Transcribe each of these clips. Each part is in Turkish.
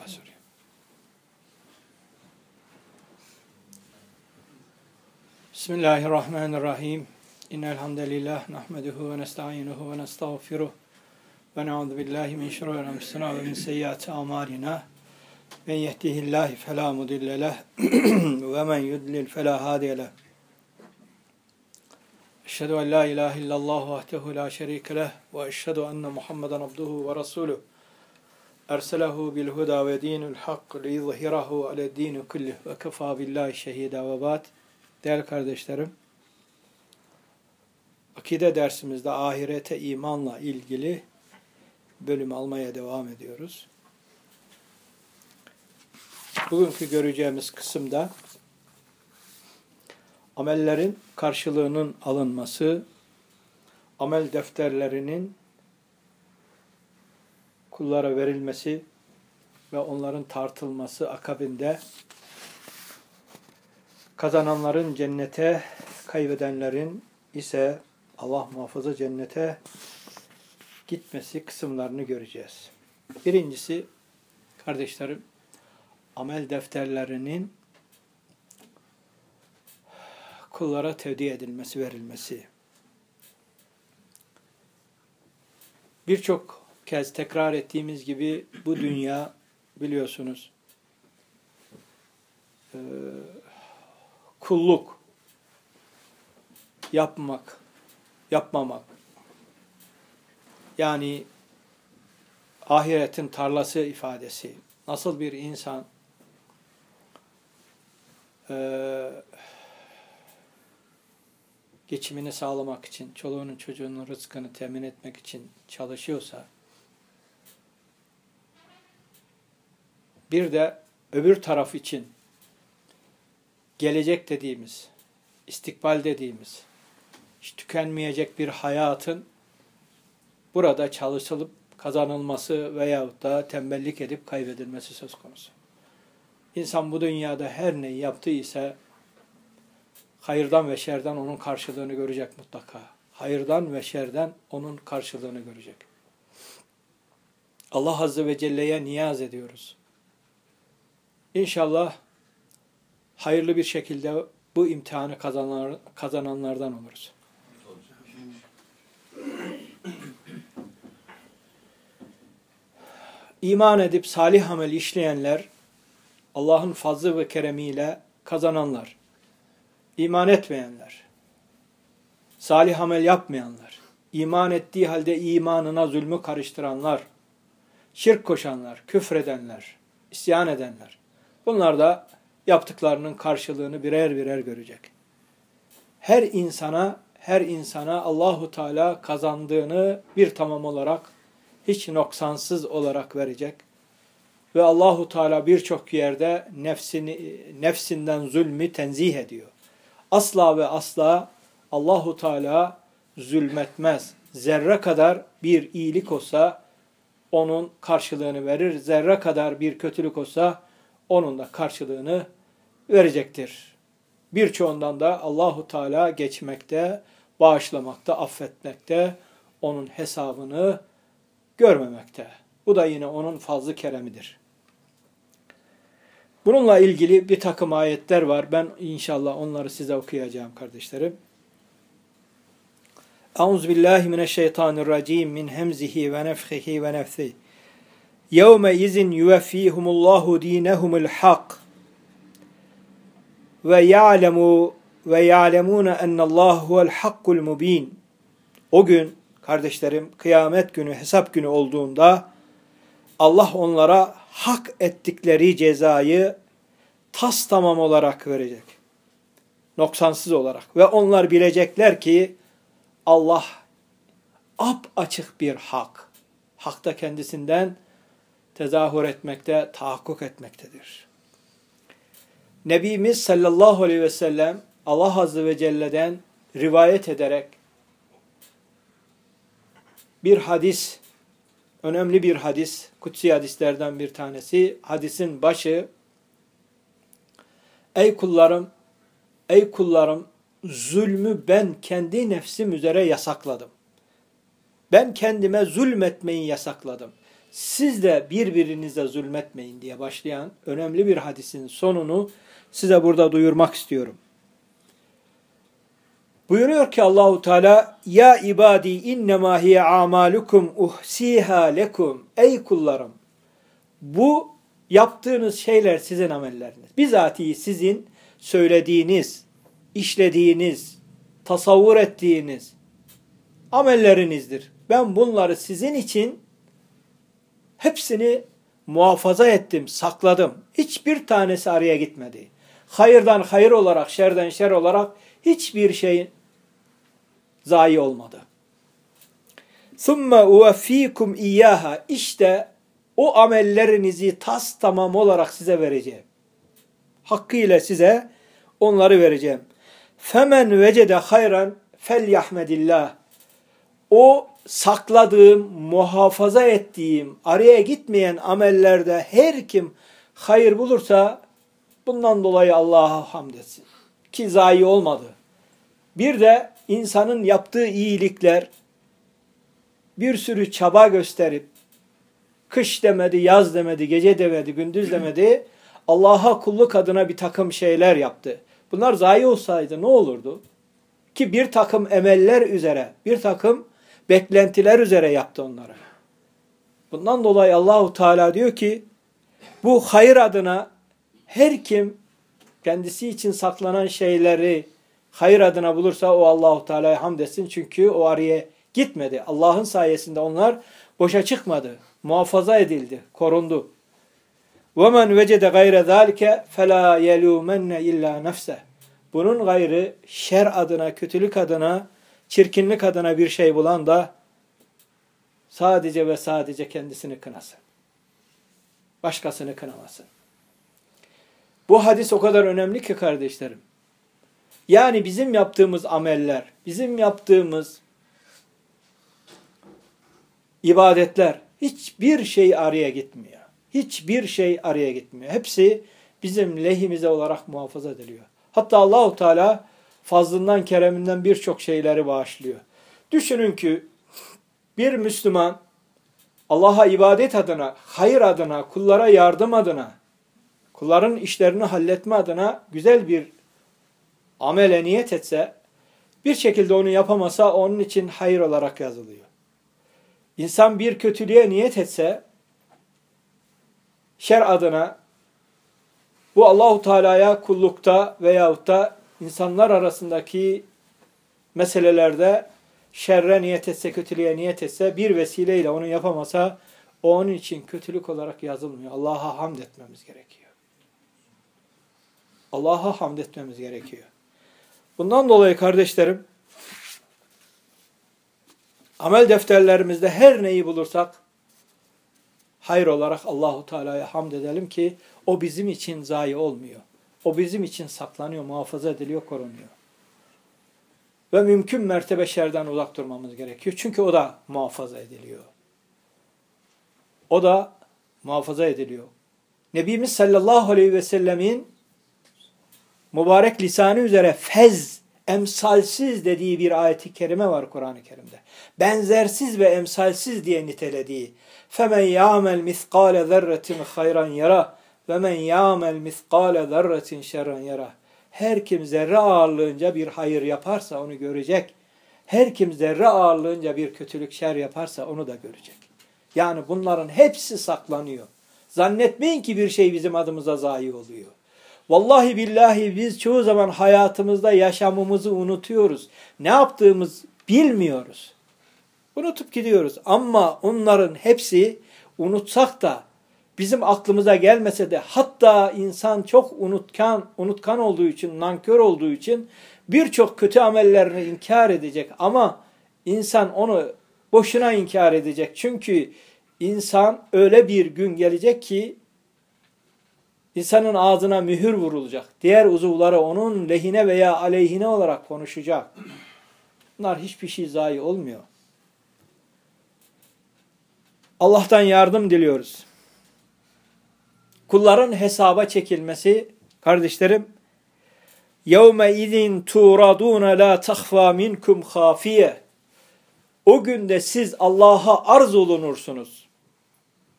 soruyor. Bismillahirrahmanirrahim. İnnel hamdelellah nahmeduhu ve nestainuhu ve nestağfiruh ve na'udzu billahi min şururi enfusina ve min seyyiati amalina. Men yehdihillahu fela mudille leh ve men yudlil fela hadiye leh. Eşhedü en la ilahe illallah vahdehu la şerike leh ve eşhedü enne Muhammeden abduhu ve resuluh. Erselehu bil huda ve dinul hak li yuzhirahu ale'd-din kullih ve kefa billahi şehida ve ba'd. Değerli kardeşlerim, akide dersimizde ahirete imanla ilgili bölüm almaya devam ediyoruz. Bugünkü göreceğimiz kısımda amellerin karşılığının alınması, amel defterlerinin kullara verilmesi ve onların tartılması akabinde kazananların cennete, kaybedenlerin ise Allah muhafaza cennete gitmesi kısımlarını göreceğiz. Birincisi, kardeşlerim, amel defterlerinin kullara tevdi edilmesi, verilmesi. Birçok kez tekrar ettiğimiz gibi bu dünya biliyorsunuz kulluk, yapmak, yapmamak. Yani ahiretin tarlası ifadesi. Nasıl bir insan geçimini sağlamak için, çoluğunun çocuğunun rızkını temin etmek için çalışıyorsa, bir de öbür taraf için gelecek dediğimiz, istikbal dediğimiz, hiç tükenmeyecek bir hayatın burada çalışılıp kazanılması veyahut da tembellik edip kaybedilmesi söz konusu. İnsan bu dünyada her neyi yaptıysa hayırdan ve şerden onun karşılığını görecek mutlaka. Hayırdan ve şerden onun karşılığını görecek. Allah Azze ve Celle'ye niyaz ediyoruz. İnşallah hayırlı bir şekilde bu imtihanı kazananlardan oluruz. İman edip salih amel işleyenler, Allah'ın fazlı ve keremiyle kazananlar. İman etmeyenler, salih amel yapmayanlar, iman ettiği halde imanına zulmü karıştıranlar, şirk koşanlar, küfredenler, isyan edenler. Bunlar da yaptıklarının karşılığını birer birer görecek. Her insana Allahu Teala kazandığını bir tamam olarak, hiç noksansız olarak verecek. Ve Allahu Teala birçok yerde nefsinden zulmü tenzih ediyor. Asla ve asla Allahu Teala zulmetmez. Zerre kadar bir iyilik olsa onun karşılığını verir. Zerre kadar bir kötülük olsa onun da karşılığını verecektir. Birçoğundan da Allahu Teala geçmekte, bağışlamakta, affetmekte, onun hesabını görmemekte. Bu da yine onun fazlı keremidir. Bununla ilgili bir takım ayetler var. Ben inşallah onları size okuyacağım kardeşlerim. Euzubillahimineşşeytanirracim min hemzihi ve nefhihi ve nefthi. Yevme izin yuveffihumullahu dinehumul hak ve ya'lemune ennallahu huvel hakkul mubin. O gün kardeşlerim, kıyamet günü, hesap günü olduğunda Allah onlara hak ettikleri cezayı tamam olarak verecek. Noksansız olarak. Ve onlar bilecekler ki Allah açık bir hak. Hakta kendisinden tezahür etmekte, tahakkuk etmektedir. Nebimiz sallallahu aleyhi ve sellem Allah Azze ve Celle'den rivayet ederek bir hadis, önemli bir hadis, kutsi hadislerden bir tanesi, hadisin başı, ey kullarım, zulmü ben kendi nefsim üzere yasakladım. Ben kendime zulmetmeyi yasakladım. siz de birbirinize zulmetmeyin diye başlayan önemli bir hadisin sonunu size burada duyurmak istiyorum. Buyuruyor ki Allahu Teala: "Ya ibadi innema hiye amalukum uhsiha lekum." Ey kullarım, bu yaptığınız şeyler sizin amelleriniz. Bizatihi sizin söylediğiniz, işlediğiniz, tasavvur ettiğiniz amellerinizdir. Ben bunları sizin için hepsini muhafaza ettim, sakladım. Hiçbir tanesi araya gitmedi. Hayırdan hayır olarak, şerden şer olarak hiçbir şey zayi olmadı. ثُمَّ اُوَف۪يكُمْ اِيَّاهَا İşte o amellerinizi tas tamam olarak size vereceğim. Hakkıyla size onları vereceğim. فَمَنْ وَجَدَ خَيْرًا فَلْيَحْمَدِ اللّٰهِ O sakladığım, muhafaza ettiğim, araya gitmeyen amellerde her kim hayır bulursa bundan dolayı Allah'a hamd etsin. Ki zayi olmadı. Bir de insanın yaptığı iyilikler bir sürü çaba gösterip kış demedi, yaz demedi, gece demedi, gündüz demedi. Allah'a kulluk adına bir takım şeyler yaptı. Bunlar zayi olsaydı ne olurdu? Ki bir takım emeller üzere, bir takım beklentiler üzere yaptı onları. Bundan dolayı Allahu Teala diyor ki bu hayır adına her kim kendisi için saklanan şeyleri hayır adına bulursa o Allahu Teala'ya hamd etsin. Çünkü o araya gitmedi. Allah'ın sayesinde onlar boşa çıkmadı. Muhafaza edildi, korundu. وَمَنْ وَجَدَ غَيْرَ ذَٰلِكَ فَلَا يَلُومَنَّ اِلَّا نَفْسَهِ Bunun gayrı şer adına, kötülük adına, çirkinlik adına bir şey bulan da sadece ve sadece kendisini kınasın. Başkasını kınamasın. Bu hadis o kadar önemli ki kardeşlerim. Yani bizim yaptığımız ameller, bizim yaptığımız ibadetler hiçbir şey araya gitmiyor. Hiçbir şey araya gitmiyor. Hepsi bizim lehimize olarak muhafaza ediliyor. Hatta Allahu Teala fazlından, kereminden birçok şeyleri bağışlıyor. Düşünün ki bir Müslüman Allah'a ibadet adına, hayır adına, kullara yardım adına, kulların işlerini halletme adına güzel bir amele niyet etse, bir şekilde onu yapamasa onun için hayır olarak yazılıyor. İnsan bir kötülüğe niyet etse, şer adına, bu Allahu Teala'ya kullukta veyahut da insanlar arasındaki meselelerde şerre niyet etse, kötülüğe niyet etse, bir vesileyle onu yapamasa, o onun için kötülük olarak yazılmıyor. Allah'a hamd etmemiz gerekiyor. Allah'a hamd etmemiz gerekiyor. Bundan dolayı kardeşlerim, amel defterlerimizde her neyi bulursak, hayır olarak Allahu Teala'ya hamd edelim ki o bizim için zayi olmuyor. O bizim için saklanıyor, muhafaza ediliyor, korunuyor. Ve mümkün mertebe şerden uzak durmamız gerekiyor. Çünkü o da muhafaza ediliyor. O da muhafaza ediliyor. Nebimiz sallallahu aleyhi ve sellemin mübarek lisanı üzere fez, emsalsiz dediği bir ayet-i kerime var Kur'an-ı Kerim'de. Benzersiz ve emsalsiz diye nitelediği. فَمَنْ يَعْمَلْ مِثْقَالَ ذَرَّةٍ خَيْرًا يَرَى وَمَنْ يَعْمَلْ مِثْقَالَ ذَرَّةٍ شَرًّا يَرَى Her kim zerre ağırlığınca bir hayır yaparsa onu görecek. Her kim zerre ağırlığınca bir kötülük, şer yaparsa onu da görecek. Yani bunların hepsi saklanıyor. Zannetmeyin ki bir şey bizim adımıza zayi oluyor. Vallahi billahi biz çoğu zaman hayatımızda yaşamımızı unutuyoruz. Ne yaptığımız bilmiyoruz. Unutup gidiyoruz. Ama onların hepsi unutsak da bizim aklımıza gelmese de hatta insan çok unutkan olduğu için, nankör olduğu için birçok kötü amellerini inkar edecek. Ama insan onu boşuna inkar edecek. Çünkü insan öyle bir gün gelecek ki İnsanın ağzına mühür vurulacak. Diğer uzuvları onun lehine veya aleyhine olarak konuşacak. Bunlar hiçbir şey zayi olmuyor. Allah'tan yardım diliyoruz. Kulların hesaba çekilmesi, kardeşlerim, يَوْمَ اِذٍ تُورَدُونَ لَا تَخْفَى مِنْكُمْ خَافِيَةً O günde siz Allah'a arz olunursunuz.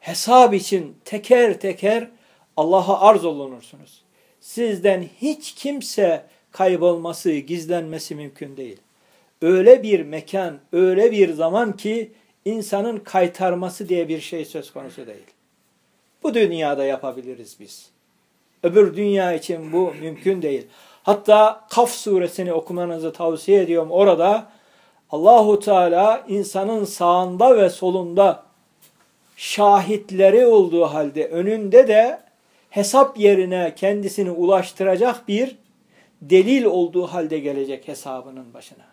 hesap için teker teker Allah'a arz olunursunuz. Sizden hiç kimse kaybolması, gizlenmesi mümkün değil. Öyle bir mekan, öyle bir zaman ki insanın kaytarması diye bir şey söz konusu değil. Bu dünyada yapabiliriz biz. Öbür dünya için bu mümkün değil. Hatta Kaf suresini okumanızı tavsiye ediyorum. Orada Allahu Teala insanın sağında ve solunda şahitleri olduğu halde önünde de hesap yerine kendisini ulaştıracak bir delil olduğu halde gelecek hesabının başına.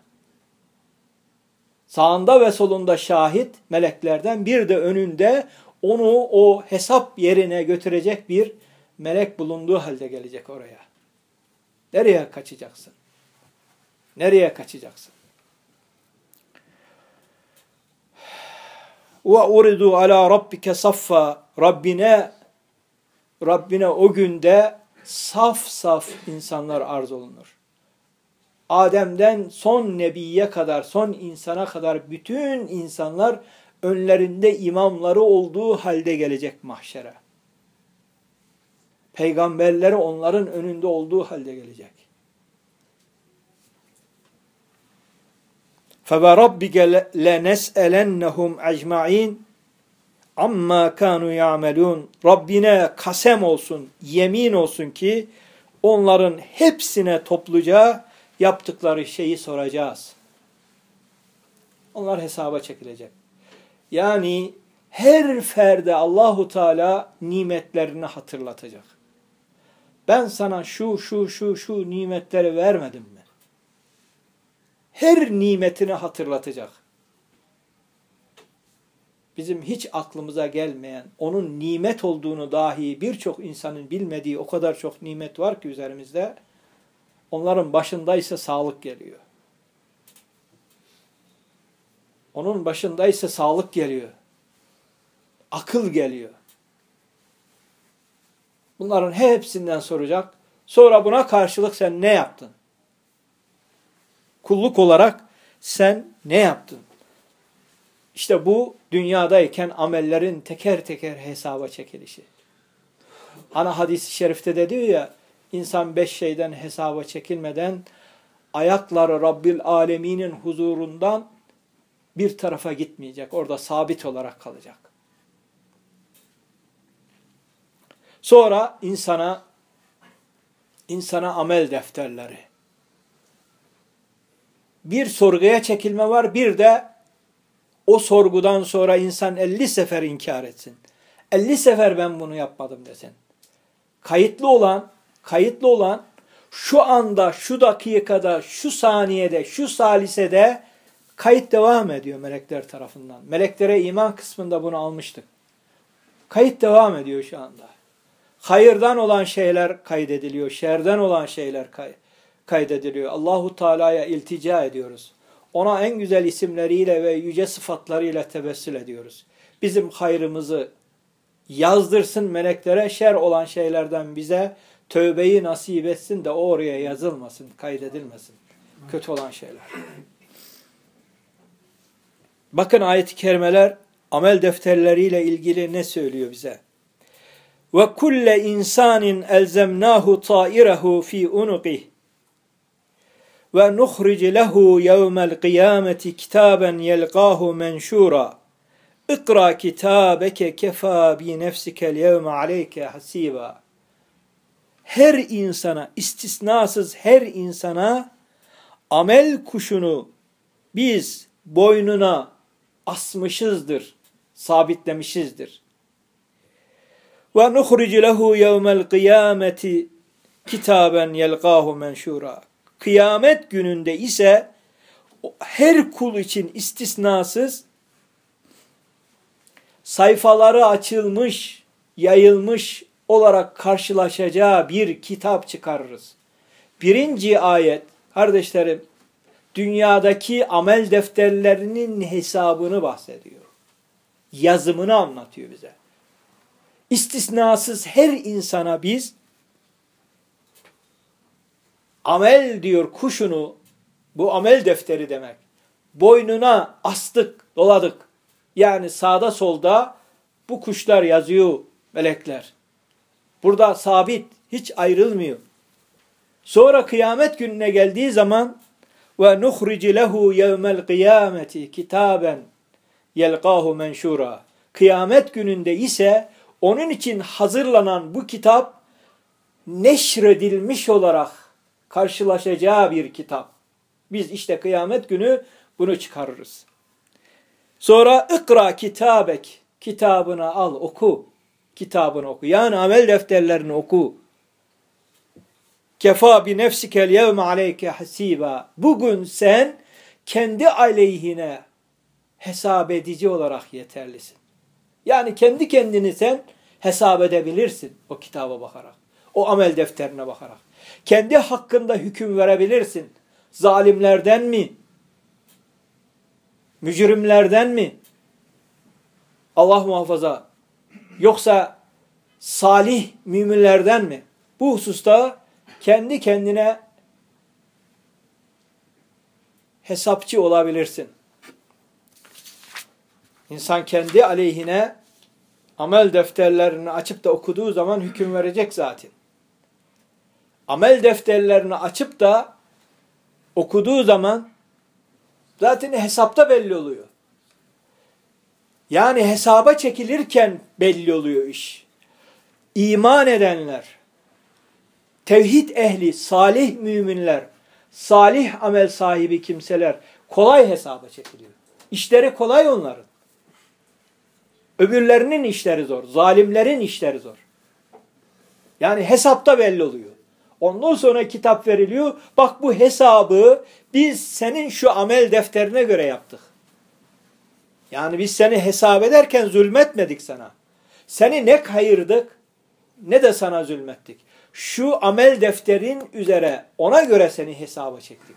Sağında ve solunda şahit meleklerden, bir de önünde onu o hesap yerine götürecek bir melek bulunduğu halde gelecek oraya. Nereye kaçacaksın? Nereye kaçacaksın? وَاُرِدُوا عَلَى رَبِّكَ صَفَّا Rabbine o günde saf saf insanlar arz olunur. Adem'den son nebiye kadar, son insana kadar bütün insanlar önlerinde imamları olduğu halde gelecek mahşere. Peygamberleri onların önünde olduğu halde gelecek. فَوَرَبِّكَ لَنَسْأَلَنَّهُمْ اَجْمَعِينَ amma kanu ya'melun. Rabbine kasem olsun, yemin olsun ki onların hepsine topluca yaptıkları şeyi soracağız. Onlar hesaba çekilecek. Yani her ferde Allahu Teala nimetlerini hatırlatacak. Ben sana şu nimetleri vermedim mi? Her nimetini hatırlatacak. Bizim hiç aklımıza gelmeyen, onun nimet olduğunu dahi birçok insanın bilmediği o kadar çok nimet var ki üzerimizde, onların başındaysa sağlık geliyor. Onun başındaysa sağlık geliyor. Akıl geliyor. Bunların hepsinden soracak. Sonra buna karşılık sen ne yaptın? Kulluk olarak sen ne yaptın? İşte bu dünyadayken amellerin teker teker hesaba çekilişi. Ana hadis-i şerifte de diyor ya, insan 5 şeyden hesaba çekilmeden ayakları Rabbil Alemin'in huzurundan bir tarafa gitmeyecek. Orada sabit olarak kalacak. Sonra insana amel defterleri. Bir sorguya çekilme var, bir de o sorgudan sonra insan 50 sefer inkar etsin. 50 sefer ben bunu yapmadım desin. Kayıtlı olan şu anda, şu dakikada, şu saniyede, şu salisede kayıt devam ediyor melekler tarafından. Meleklere iman kısmında bunu almıştık. Kayıt devam ediyor şu anda. Hayırdan olan şeyler kaydediliyor, şerden olan şeyler kaydediliyor. Allahu Teala'ya iltica ediyoruz. Ona en güzel isimleriyle ve yüce sıfatlarıyla tevessül ediyoruz. Bizim hayrımızı yazdırsın meleklere, şer olan şeylerden bize tövbeyi nasip etsin de o oraya yazılmasın, kaydedilmesin. Kötü olan şeyler. Bakın ayet-i kerimeler amel defterleriyle ilgili ne söylüyor bize? Ve kulle insanin elzemnahu ta'irehu fi unuqih ve nukhric lehu yevmel kıyameti kitaben yelqahu menşura. İkra kitabeke kefa bi nefsikel yevme aleyke hasiba. Her insana, istisnasız her insana amel kuşunu biz boynuna asmışızdır, sabitlemişizdir. Ve nukhric lehu yevmel kıyameti kitaben yelqahu menşura. Kıyamet gününde ise her kul için istisnasız sayfaları açılmış, yayılmış olarak karşılaşacağı bir kitap çıkarırız. Birinci ayet, kardeşlerim, dünyadaki amel defterlerinin hesabını bahsediyor. Yazımını anlatıyor bize. İstisnasız her insana biz amel diyor kuşunu, bu amel defteri demek, boynuna astık, doladık. Yani sağda solda Bu kuşlar yazıyor melekler. Burada sabit, hiç ayrılmıyor. Sonra kıyamet gününe geldiği zaman ve nuhrici lehu yevmel kıyameti kitaben yelqahu menşura. Kıyamet gününde ise onun için hazırlanan bu kitap neşredilmiş olarak karşılaşacağı bir kitap. Biz işte kıyamet günü bunu çıkarırız. Sonra ikra kitabek. Kitabını al, oku. Kitabını oku. Yani amel defterlerini oku. Kefa bi nefsikel yevme aleyke hasiba. Bugün sen kendi aleyhine hesap edici olarak yeterlisin. Yani kendi kendini sen hesap edebilirsin o kitaba bakarak. O amel defterine bakarak. Kendi hakkında hüküm verebilirsin. Zalimlerden mi? Mücrimlerden mi? Allah muhafaza. Yoksa salih müminlerden mi? Bu hususta kendi kendine hesapçı olabilirsin. İnsan kendi aleyhine amel defterlerini açıp da okuduğu zaman hüküm verecek zaten. Amel defterlerini açıp da okuduğu zaman zaten hesapta belli oluyor. Yani hesaba çekilirken belli oluyor iş. İman edenler, tevhid ehli, salih müminler, salih amel sahibi kimseler kolay hesaba çekiliyor. İşleri kolay onların. Öbürlerinin işleri zor, zalimlerin işleri zor. Yani hesapta belli oluyor. Ondan sonra kitap veriliyor. Bak bu hesabı biz senin şu amel defterine göre yaptık. Yani biz seni hesap ederken zulmetmedik sana. Seni ne kayırdık ne de sana zulmettik. Şu amel defterin üzere ona göre seni hesaba çektik.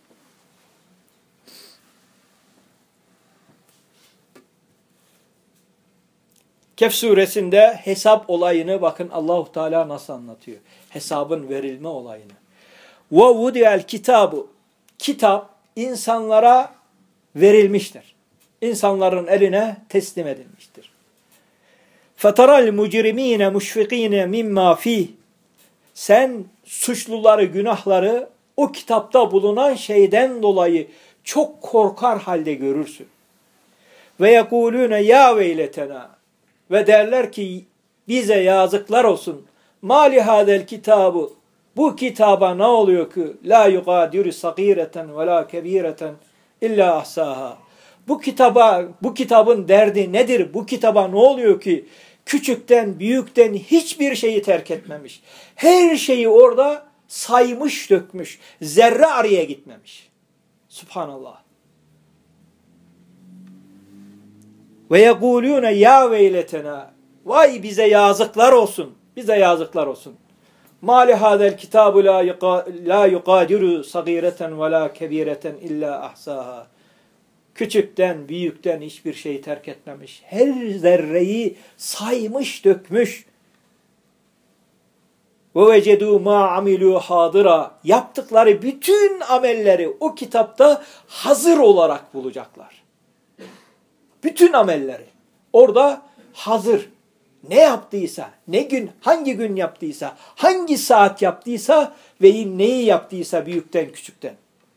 Kehf suresinde hesap olayını bakın Allahu Teala nasıl anlatıyor. Hesabın verilme olayını. Ve vudiyel kitabu. Kitap insanlara verilmiştir. İnsanların eline teslim edilmiştir. Fetaral mucrimine muşfikine mimma fih. Sen suçluları, günahları o kitapta bulunan şeyden dolayı çok korkar halde görürsün. Ve yekulune ya veyletena. Ve derler ki bize yazıklar olsun. Mali hadel kitabı. Bu kitaba ne oluyor ki? La yugadiru sagireten ve la kebireten illa ahsaha. Bu kitabın derdi nedir? Bu kitaba ne oluyor ki? Küçükten, büyükten hiçbir şeyi terk etmemiş. Her şeyi orada saymış, dökmüş. Zerre araya gitmemiş. Subhanallah. Ve yekulune ya veyletena. Vay bize yazıklar olsun. Bize yazıklar olsun. Mali hadel kitabu la yugadiru sagireten ve la kebireten illa ahsaha. Küçükten, büyükten hiçbir şeyi terk etmemiş. Her zerreyi saymış, dökmüş. Ve vecedu ma amilu hadira. Yaptıkları bütün amelleri o kitapta hazır olarak bulacaklar. Bütün amelleri orada hazır. Ne yaptıysa, ne gün, hangi gün yaptıysa, hangi saat yaptıysa ve neyi yaptıysa büyükten küçükten.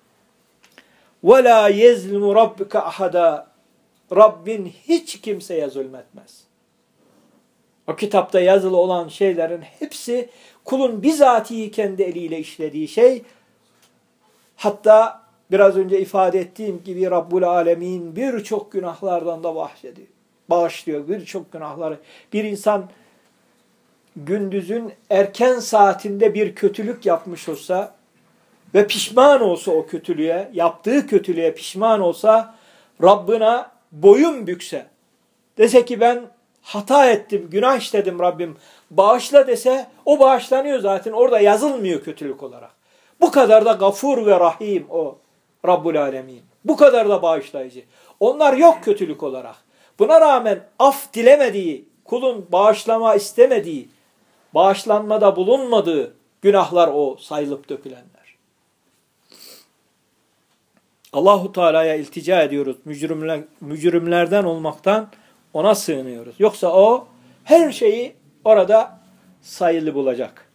وَلَا يَزْلِمُ رَبِّكَ أَحَدًا. Rabbin hiç kimseye zulmetmez. O kitapta yazılı olan şeylerin hepsi kulun bizatihi kendi eliyle işlediği şey. Hatta biraz önce ifade ettiğim gibi Rabbul Alemin birçok günahlardan da bağışlıyor. Birçok günahları. Bir insan gündüzün erken saatinde bir kötülük yapmış olsa ve pişman olsa o kötülüğe, yaptığı kötülüğe pişman olsa, Rabbına boyun bükse, dese ki ben hata ettim, günah işledim Rabbim, bağışla dese, o bağışlanıyor zaten, orada yazılmıyor kötülük olarak. Bu kadar da gafur ve rahim o Rabbul Alemin. Bu kadar da bağışlayıcı. Onlar yok kötülük olarak. Buna rağmen af dilemediği, kulun bağışlama istemediği, bağışlanmada bulunmadığı günahlar o sayılıp dökülenler. Allahu Teala'ya iltica ediyoruz mücrimlerden olmaktan Ona sığınıyoruz. Yoksa o her şeyi orada sayılı bulacak.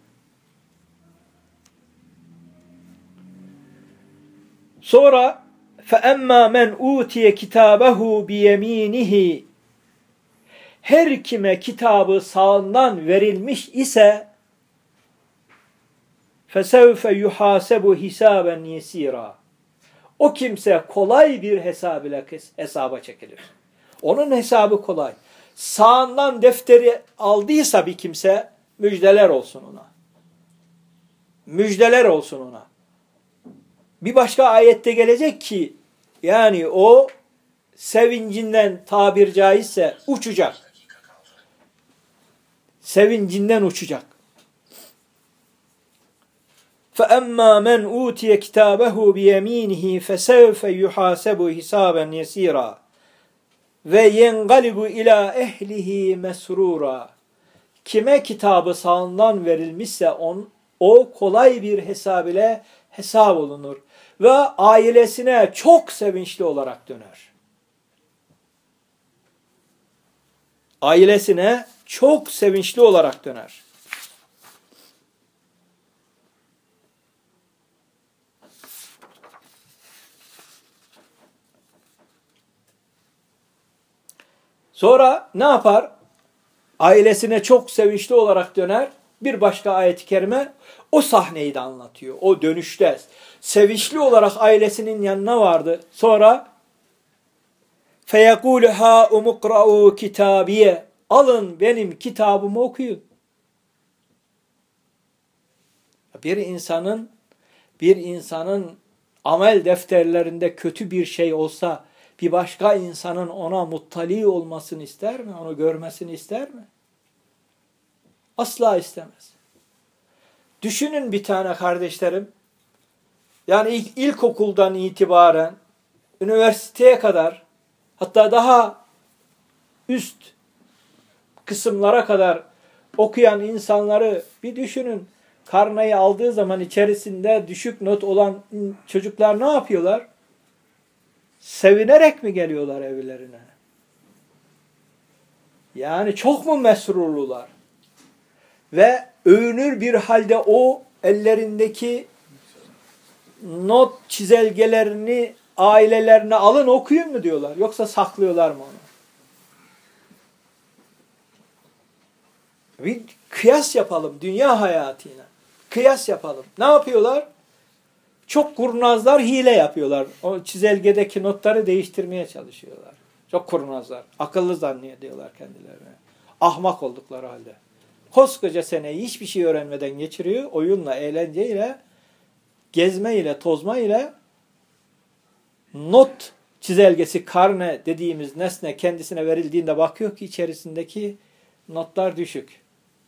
Sonra فَاَمَّا مَنْ اُوْتِيَ كِتَابَهُ بِيَم۪ينِهِ Her kime kitabı sağından verilmiş ise فَسَوْفَ يُحَاسَبُ حِسَابًا يَس۪يرًا O kimse kolay bir hesaba çekilir. Onun hesabı kolay. Sağından defteri aldıysa bir kimse müjdeler olsun ona. Müjdeler olsun ona. Bir başka ayette gelecek ki yani o sevincinden tabir caizse uçacak. Sevincinden uçacak. فَأَمَّا مَنْ اُوْتِيَ كِتَابَهُ بِيَم۪ينِهِ فَسَوْفَ يُحَاسَبُ حِسَابًا يَس۪يرًا ve yenqalibu ila ehlihi mesrura. Kime kitabı sağından verilmişse o kolay bir hesab ile hesap olunur ve ailesine çok sevinçli olarak döner. Ailesine çok sevinçli olarak döner. Sonra ne yapar? Ailesine çok sevinçli olarak döner. Bir başka ayet-i kerime o sahneyi de anlatıyor. O dönüşte sevinçli olarak ailesinin yanına vardı. Sonra فَيَقُولُ هَا اُمُقْرَعُوا كِتَابِيَ Alın benim kitabımı okuyun. Bir insanın amel defterlerinde kötü bir şey olsa bir başka insanın ona muttali olmasını ister mi? Onu görmesini ister mi? Asla istemez. Düşünün bir tane kardeşlerim. Yani ilkokuldan itibaren üniversiteye kadar hatta daha üst kısımlara kadar okuyan insanları bir düşünün. Karneyi aldığı zaman içerisinde düşük not olan çocuklar ne yapıyorlar? Sevinerek mi geliyorlar evlerine? Yani çok mu mesrurlular? Ve övünür bir halde o ellerindeki not çizelgelerini ailelerine alın okuyun mu diyorlar? Yoksa saklıyorlar mı onu? Bir kıyas yapalım dünya hayatıyla. Kıyas yapalım. Ne yapıyorlar? Çok kurnazlar hile yapıyorlar. O çizelgedeki notları değiştirmeye çalışıyorlar. Çok kurnazlar. Akıllı zannediyorlar kendilerine. Ahmak oldukları halde. Koskoca seneyi hiçbir şey öğrenmeden geçiriyor. Oyunla, eğlenceyle, gezmeyle, tozmayla not çizelgesi, karne dediğimiz nesne kendisine verildiğinde bakıyor ki içerisindeki notlar düşük.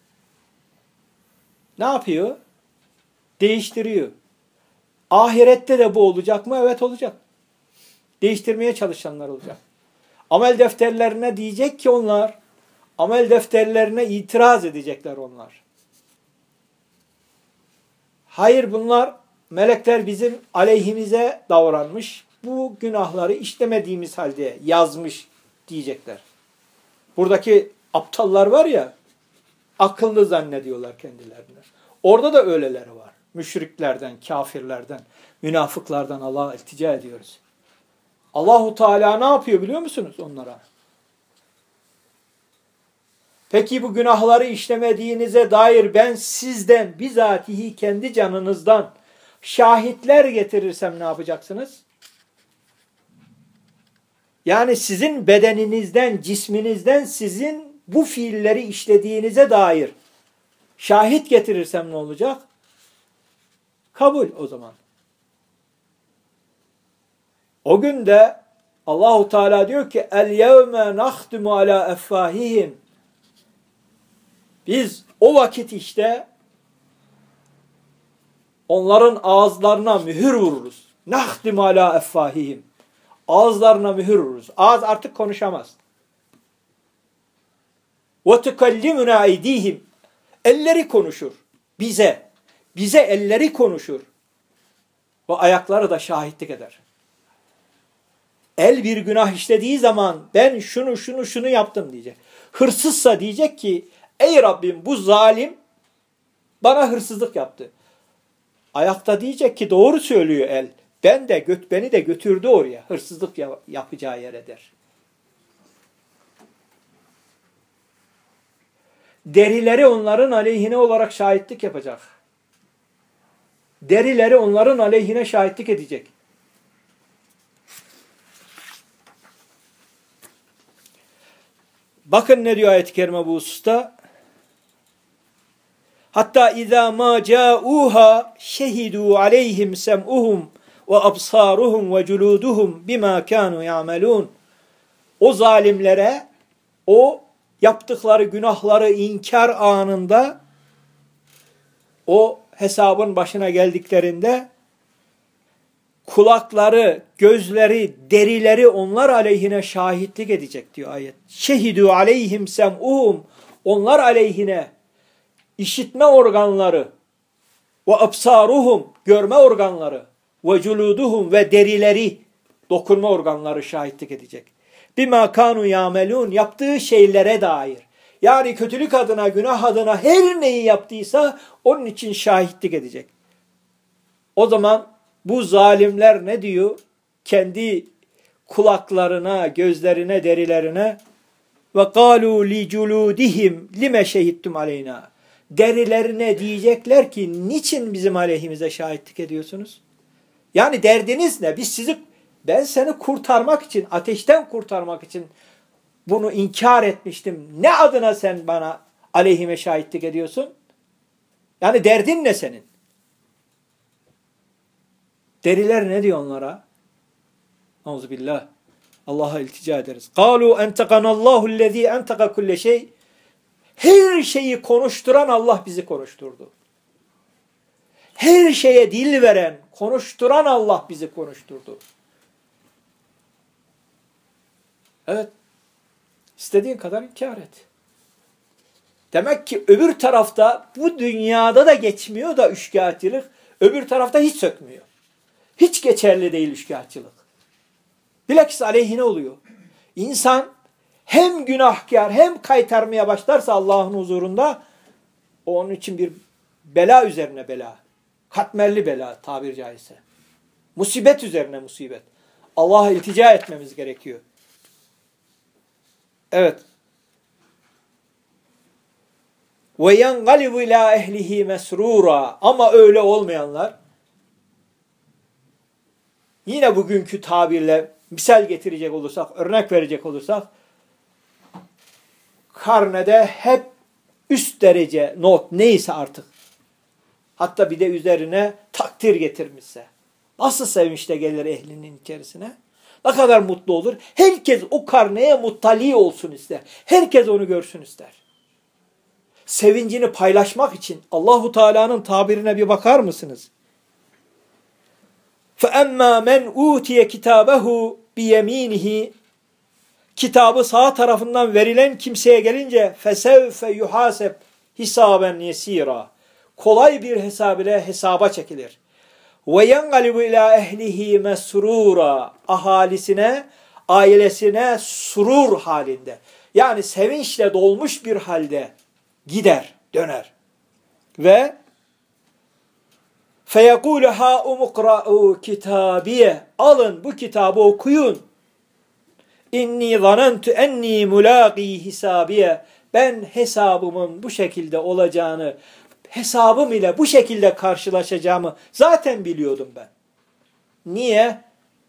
Ne yapıyor? Değiştiriyor. Ahirette de bu olacak mı? Evet olacak. Değiştirmeye çalışanlar olacak. Amel defterlerine diyecek ki onlar, amel defterlerine itiraz edecekler onlar. Hayır bunlar, melekler bizim aleyhimize davranmış, bu günahları işlemediğimiz halde yazmış diyecekler. Buradaki aptallar var ya, akıllı zannediyorlar kendilerini. Orada da öyleleri var. Müşriklerden, kafirlerden, münafıklardan Allah'a iltica ediyoruz. Allahu Teala ne yapıyor biliyor musunuz onlara? Peki bu günahları işlemediğinize dair ben sizden bizatihi kendi canınızdan şahitler getirirsem ne yapacaksınız? Yani sizin bedeninizden, cisminizden sizin bu fiilleri işlediğinize dair şahit getirirsem ne olacak? Kabul o zaman. O gün de Allahu Teala diyor ki el yevme nahtimu ala effahihim. Biz o vakit işte onların ağızlarına mühür vururuz. Nahtimu ala effahihim. Ağızlarına mühür vururuz. Ağız artık konuşamaz. Ve tukallimuna eydihim. Elleri konuşur. Bize elleri konuşur. Ve ayakları da şahitlik eder. El bir günah işlediği zaman ben şunu yaptım diyecek. Hırsızsa diyecek ki ey Rabbim bu zalim bana hırsızlık yaptı. Ayakta diyecek ki doğru söylüyor el. Beni de götürdü oraya. Hırsızlık yapacağı yere der. Derileri onların aleyhine olarak şahitlik yapacak. Derileri onların aleyhine şahitlik edecek. Bakın ne diyor ayet-i kerime bu hususta. Hatta izâ mâ câûhâ şehidû aleyhim sem'uhum ve absâruhum ve culûduhum bimâ kânû ya'melûn. O zalimlere o yaptıkları günahları inkar anında o hesabın başına geldiklerinde kulakları, gözleri, derileri onlar aleyhine şahitlik edecek diyor ayet. Şehidû aleyhim sem'uhum, onlar aleyhine işitme organları ve absaruhum, görme organları ve culuduhum ve derileri, dokunma organları şahitlik edecek. Bima kanu yamelun, yaptığı şeylere dair. Yani kötülük adına, günah adına her neyi yaptıysa onun için şahitlik edecek. O zaman bu zalimler ne diyor? Kendi kulaklarına, gözlerine, derilerine ve قَالُوا لِجُلُودِهِمْ لِمَ şehittum aleyna. Derilerine diyecekler ki niçin bizim aleyhimize şahitlik ediyorsunuz? Yani derdiniz ne? Ben seni kurtarmak için, ateşten kurtarmak için bunu inkar etmiştim. Ne adına sen bana aleyhime şahitlik ediyorsun? Yani derdin ne senin? Deriler ne diyor onlara? Euzubillah. Allah'a iltica ederiz. قَالُوا اَنْتَقَنَ اللّٰهُ الَّذ۪ي اَنْتَقَ كُلَّ şey. Her şeyi konuşturan Allah bizi konuşturdu. Her şeye dil veren, konuşturan Allah bizi konuşturdu. Evet. İstediğin kadar inkar et. Demek ki öbür tarafta bu dünyada da geçmiyor da üçkağıtçılık, öbür tarafta hiç sökmüyor. Hiç geçerli değil üçkağıtçılık. Bilakis aleyhine oluyor. İnsan hem günahkar hem kaytarmaya başlarsa Allah'ın huzurunda onun için bir bela üzerine bela. Katmerli bela tabiri caizse. Musibet üzerine musibet. Allah'a iltica etmemiz gerekiyor. Evet. Ve yengalibu ila ehlihi mesrura. Ama öyle olmayanlar yine bugünkü tabirle misal getirecek olursak, örnek verecek olursak karnede hep üst derece not neyse artık. Hatta bir de üzerine takdir getirmişse. Nasıl sevinçle gelir ehlinin içerisine? Ne kadar mutlu olur. Herkes o karneye muttali olsun ister. Herkes onu görsün ister. Sevincini paylaşmak için Allahu Teala'nın tabirine bir bakar mısınız? فَأَمَّا مَنْ اُوْتِيَ كِتَابَهُ بِيَم۪ينِهِ Kitabı sağ tarafından verilen kimseye gelince فَسَوْفَ يُحَاسَبْ hisaben yesira. Kolay bir hesab ile hesaba çekilir. وَيَنْقَلِبُ اِلَى اَهْلِهِ مَسْرُورًا Ahalisine, ailesine surur halinde. Yani sevinçle dolmuş bir halde gider, döner. Ve فَيَقُولُ هَا اُمُقْرَأُوا كِتَابِيَ Alın bu kitabı okuyun. İnni zanentu enni mulaqi hisabiye. Ben hesabımın bu şekilde olacağını, hesabım ile bu şekilde karşılaşacağımı zaten biliyordum ben. Niye?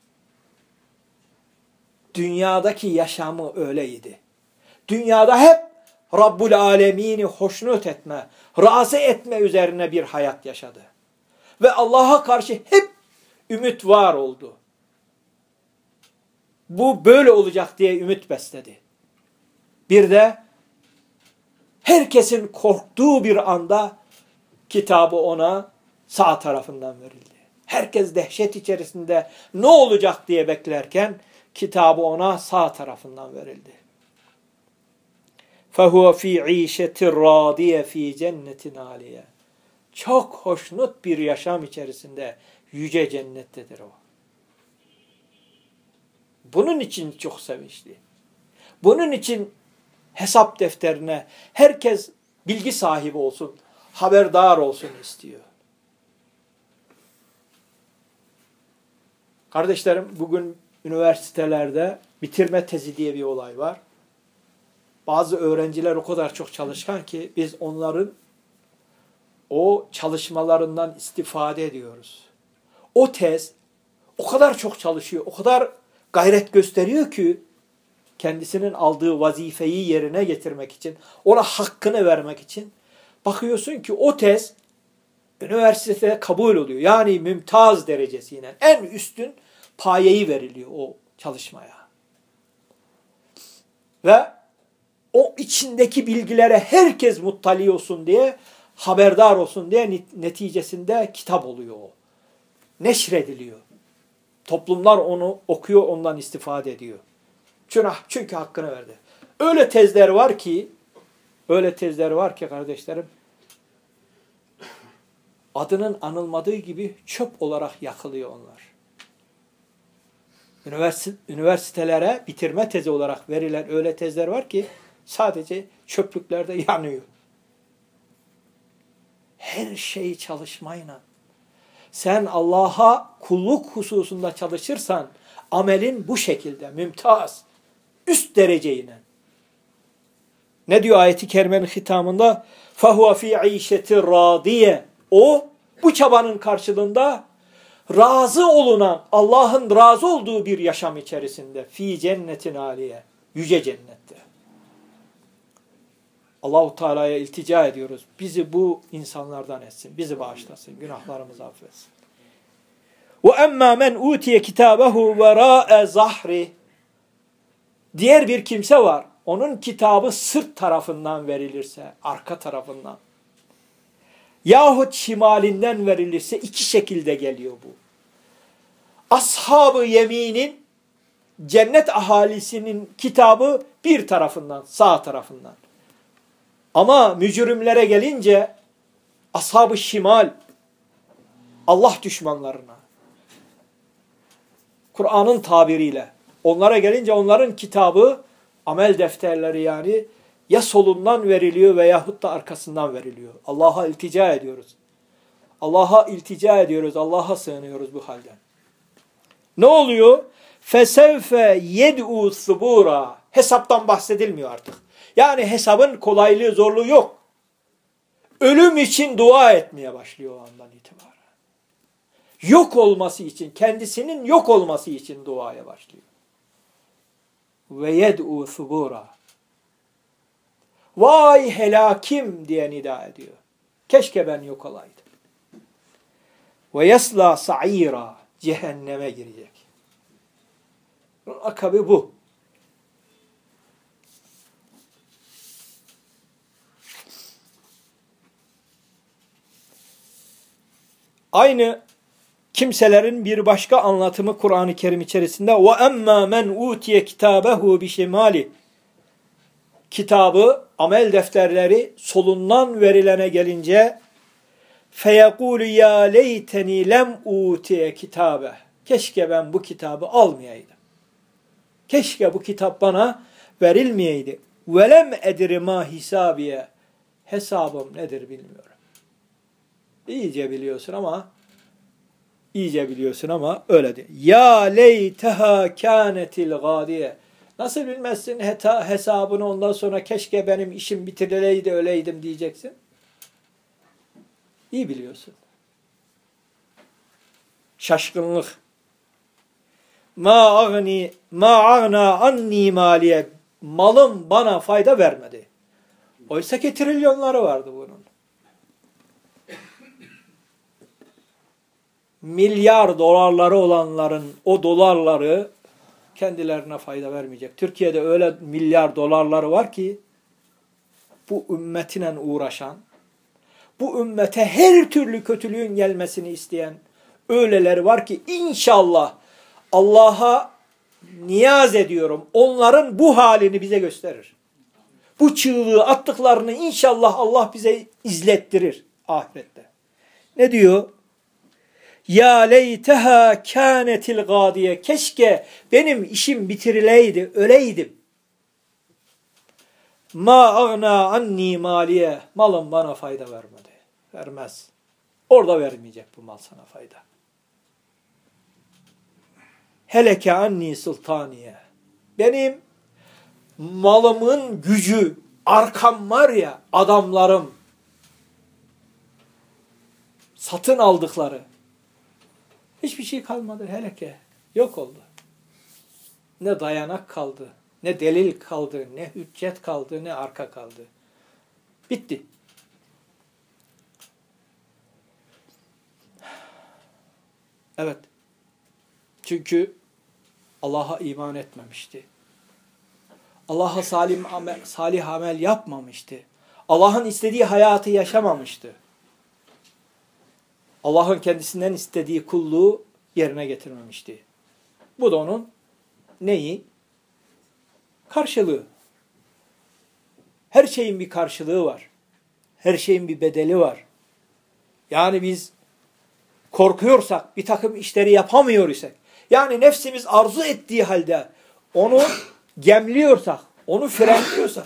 Dünyadaki yaşamı öyleydi. Dünyada hep Rabbul Alemin'i hoşnut etme, razı etme üzerine bir hayat yaşadı. Ve Allah'a karşı hep ümit var oldu. Bu böyle olacak diye ümit besledi. Bir de herkesin korktuğu bir anda kitabı ona sağ tarafından verildi. Herkes dehşet içerisinde ne olacak diye beklerken kitabı ona sağ tarafından verildi. فَهُوَ ف۪ي عِيشَةٍ رَاضِيَ ف۪ي cennetin عَلِيَ Çok hoşnut bir yaşam içerisinde yüce cennettedir o. Bunun için çok sevinçli. Bunun için hesap defterine herkes bilgi sahibi olsun, haberdar olsun istiyor. Kardeşlerim, bugün üniversitelerde bitirme tezi diye bir olay var. Bazı öğrenciler o kadar çok çalışkan ki biz onların o çalışmalarından istifade ediyoruz. O tez o kadar çok çalışıyor, o kadar gayret gösteriyor ki kendisinin aldığı vazifeyi yerine getirmek için, ona hakkını vermek için bakıyorsun ki o tez üniversitede kabul oluyor. Yani mümtaz derecesiyle en üstün payeyi veriliyor o çalışmaya. Ve o içindeki bilgilere herkes muttali olsun diye, haberdar olsun diye neticesinde kitap oluyor o. Neşrediliyor. Toplumlar onu okuyor, ondan istifade ediyor. Çünkü hakkını verdi. Öyle tezler var ki kardeşlerim, adının anılmadığı gibi çöp olarak yakılıyor onlar. Üniversitelere bitirme tezi olarak verilen öyle tezler var ki sadece çöplüklerde yanıyor. Her şey çalışmayla. Sen Allah'a kulluk hususunda çalışırsan amelin bu şekilde mümtaz, üst dereceyle. Ne diyor ayeti kerimenin hitamında? فَهُوَ فِي عِيشَةِ رَاضِيَ O, bu çabanın karşılığında razı olunan, Allah'ın razı olduğu bir yaşam içerisinde. Fi cennetin aliye. Yüce cennette. Allah-u Teala'ya iltica ediyoruz. Bizi bu insanlardan etsin. Bizi bağışlasın. Günahlarımızı affetsin. وَاَمَّا مَنْ اُوْتِيَ كِتَابَهُ وَرَاءَ زَحْرِ Diğer bir kimse var. Onun kitabı sırt tarafından verilirse, arka tarafından. Yahut şimalinden verilirse iki şekilde geliyor bu. Ashab-ı yeminin, cennet ahalisinin kitabı bir tarafından, sağ tarafından. Ama mücrimlere gelince ashab-ı şimal, Allah düşmanlarına, Kur'an'ın tabiriyle, onlara gelince onların kitabı, amel defterleri yani ya solundan veriliyor veyahut da arkasından veriliyor. Allah'a iltica ediyoruz. Allah'a iltica ediyoruz, Allah'a sığınıyoruz bu halden. Ne oluyor? فَسَوْفَ يَدْعُوا ثُبُورًا Hesaptan bahsedilmiyor artık. Yani hesabın kolaylığı, zorluğu yok. Ölüm için dua etmeye başlıyor o andan itibaren. Yok olması için, kendisinin yok olması için duaya başlıyor. وَيَدْعُوا ثُبُورًا Vay helakim diye nida ediyor. Keşke ben yok olaydım. وَيَسْلَى سَعِيرًا Cehenneme girecek. Akabı bu. Aynı kimselerin bir başka anlatımı Kur'an-ı Kerim içerisinde وَاَمَّا مَنْ اُوْتِيَ كِتَابَهُ بِشِمَالِ Kitabı, amel defterleri solundan verilene gelince فَيَقُولُ يَا لَيْتَنِي لَمْ اُوْتِيَ كِتَابَهُ Keşke ben bu kitabı almayaydım. Keşke bu kitap bana verilmeyeydi. وَلَمْ اَدْرِ مَا hisabiye Hesabım nedir bilmiyorum. İyice biliyorsun ama öyle değil. Ya leyteha kânetil gâdiye. Nasıl bilmezsin hesabını ondan sonra keşke benim işim bitirileydi öyleydim diyeceksin. İyi biliyorsun. Şaşkınlık. Ma agna anni maliye. Malım bana fayda vermedi. Oysa ki trilyonları vardı bunun. Milyar dolarları olanların o dolarları kendilerine fayda vermeyecek. Türkiye'de öyle milyar dolarları var ki bu ümmetine uğraşan, bu ümmete her türlü kötülüğün gelmesini isteyen öyleleri var ki inşallah Allah'a niyaz ediyorum. Onların bu halini bize gösterir. Bu çığlığı attıklarını inşallah Allah bize izlettirir ahirette. Ne diyor? Ya leyteha kânetil gâdiye. Keşke benim işim bitirileydi, öleydim. Ma agna anni maliye. Malım bana fayda vermedi. Vermez. Orada vermeyecek bu mal sana fayda. Heleke anni sultaniye. Benim malımın gücü, arkam var ya, adamlarım, satın aldıkları, hiçbir şey kalmadı, heleke. Yok oldu. Ne dayanak kaldı, ne delil kaldı, ne hüccet kaldı, ne arka kaldı. Bitti. Evet. Çünkü Allah'a iman etmemişti. Allah'a salih amel yapmamıştı. Allah'ın istediği hayatı yaşamamıştı. Allah'ın kendisinden istediği kulluğu yerine getirmemişti. Bu da onun neyi? Karşılığı. Her şeyin bir karşılığı var. Her şeyin bir bedeli var. Yani biz korkuyorsak, bir takım işleri yapamıyor isek, yani nefsimiz arzu ettiği halde onu gemliyorsak, onu frenliyorsak,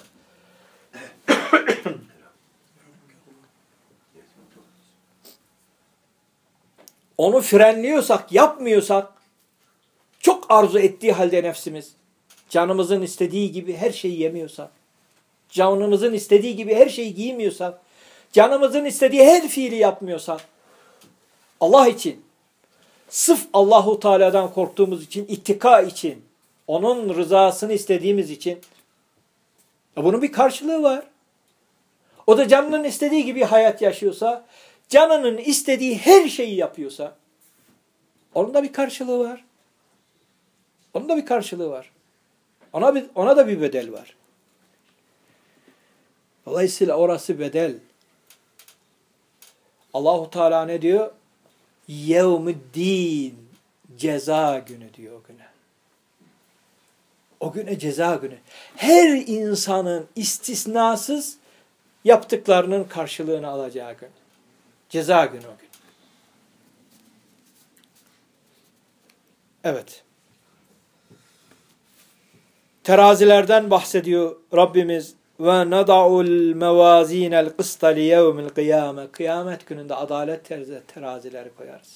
onu frenliyorsak, yapmıyorsak, çok arzu ettiği halde nefsimiz, canımızın istediği gibi her şeyi yemiyorsak, canımızın istediği gibi her şeyi giymiyorsak, canımızın istediği her fiili yapmıyorsak, Allah için, sırf Allahu Teala'dan korktuğumuz için, ittika için, onun rızasını istediğimiz için, bunun bir karşılığı var. O da canının istediği gibi hayat yaşıyorsa, canının istediği her şeyi yapıyorsa, onun da bir karşılığı var. Onun da bir karşılığı var. Ona da bir bedel var. Dolayısıyla orası bedel. Allahu Teala ne diyor? Yevmiddin, ceza günü diyor o güne. O güne ceza günü. Her insanın istisnasız yaptıklarının karşılığını alacağı gün. Ceza günü o gün. Evet. Terazilerden bahsediyor Rabbimiz. Ve nada'ul mevazinel kısta li yevmil kıyame. Kıyamet gününde adalet terazileri koyarız.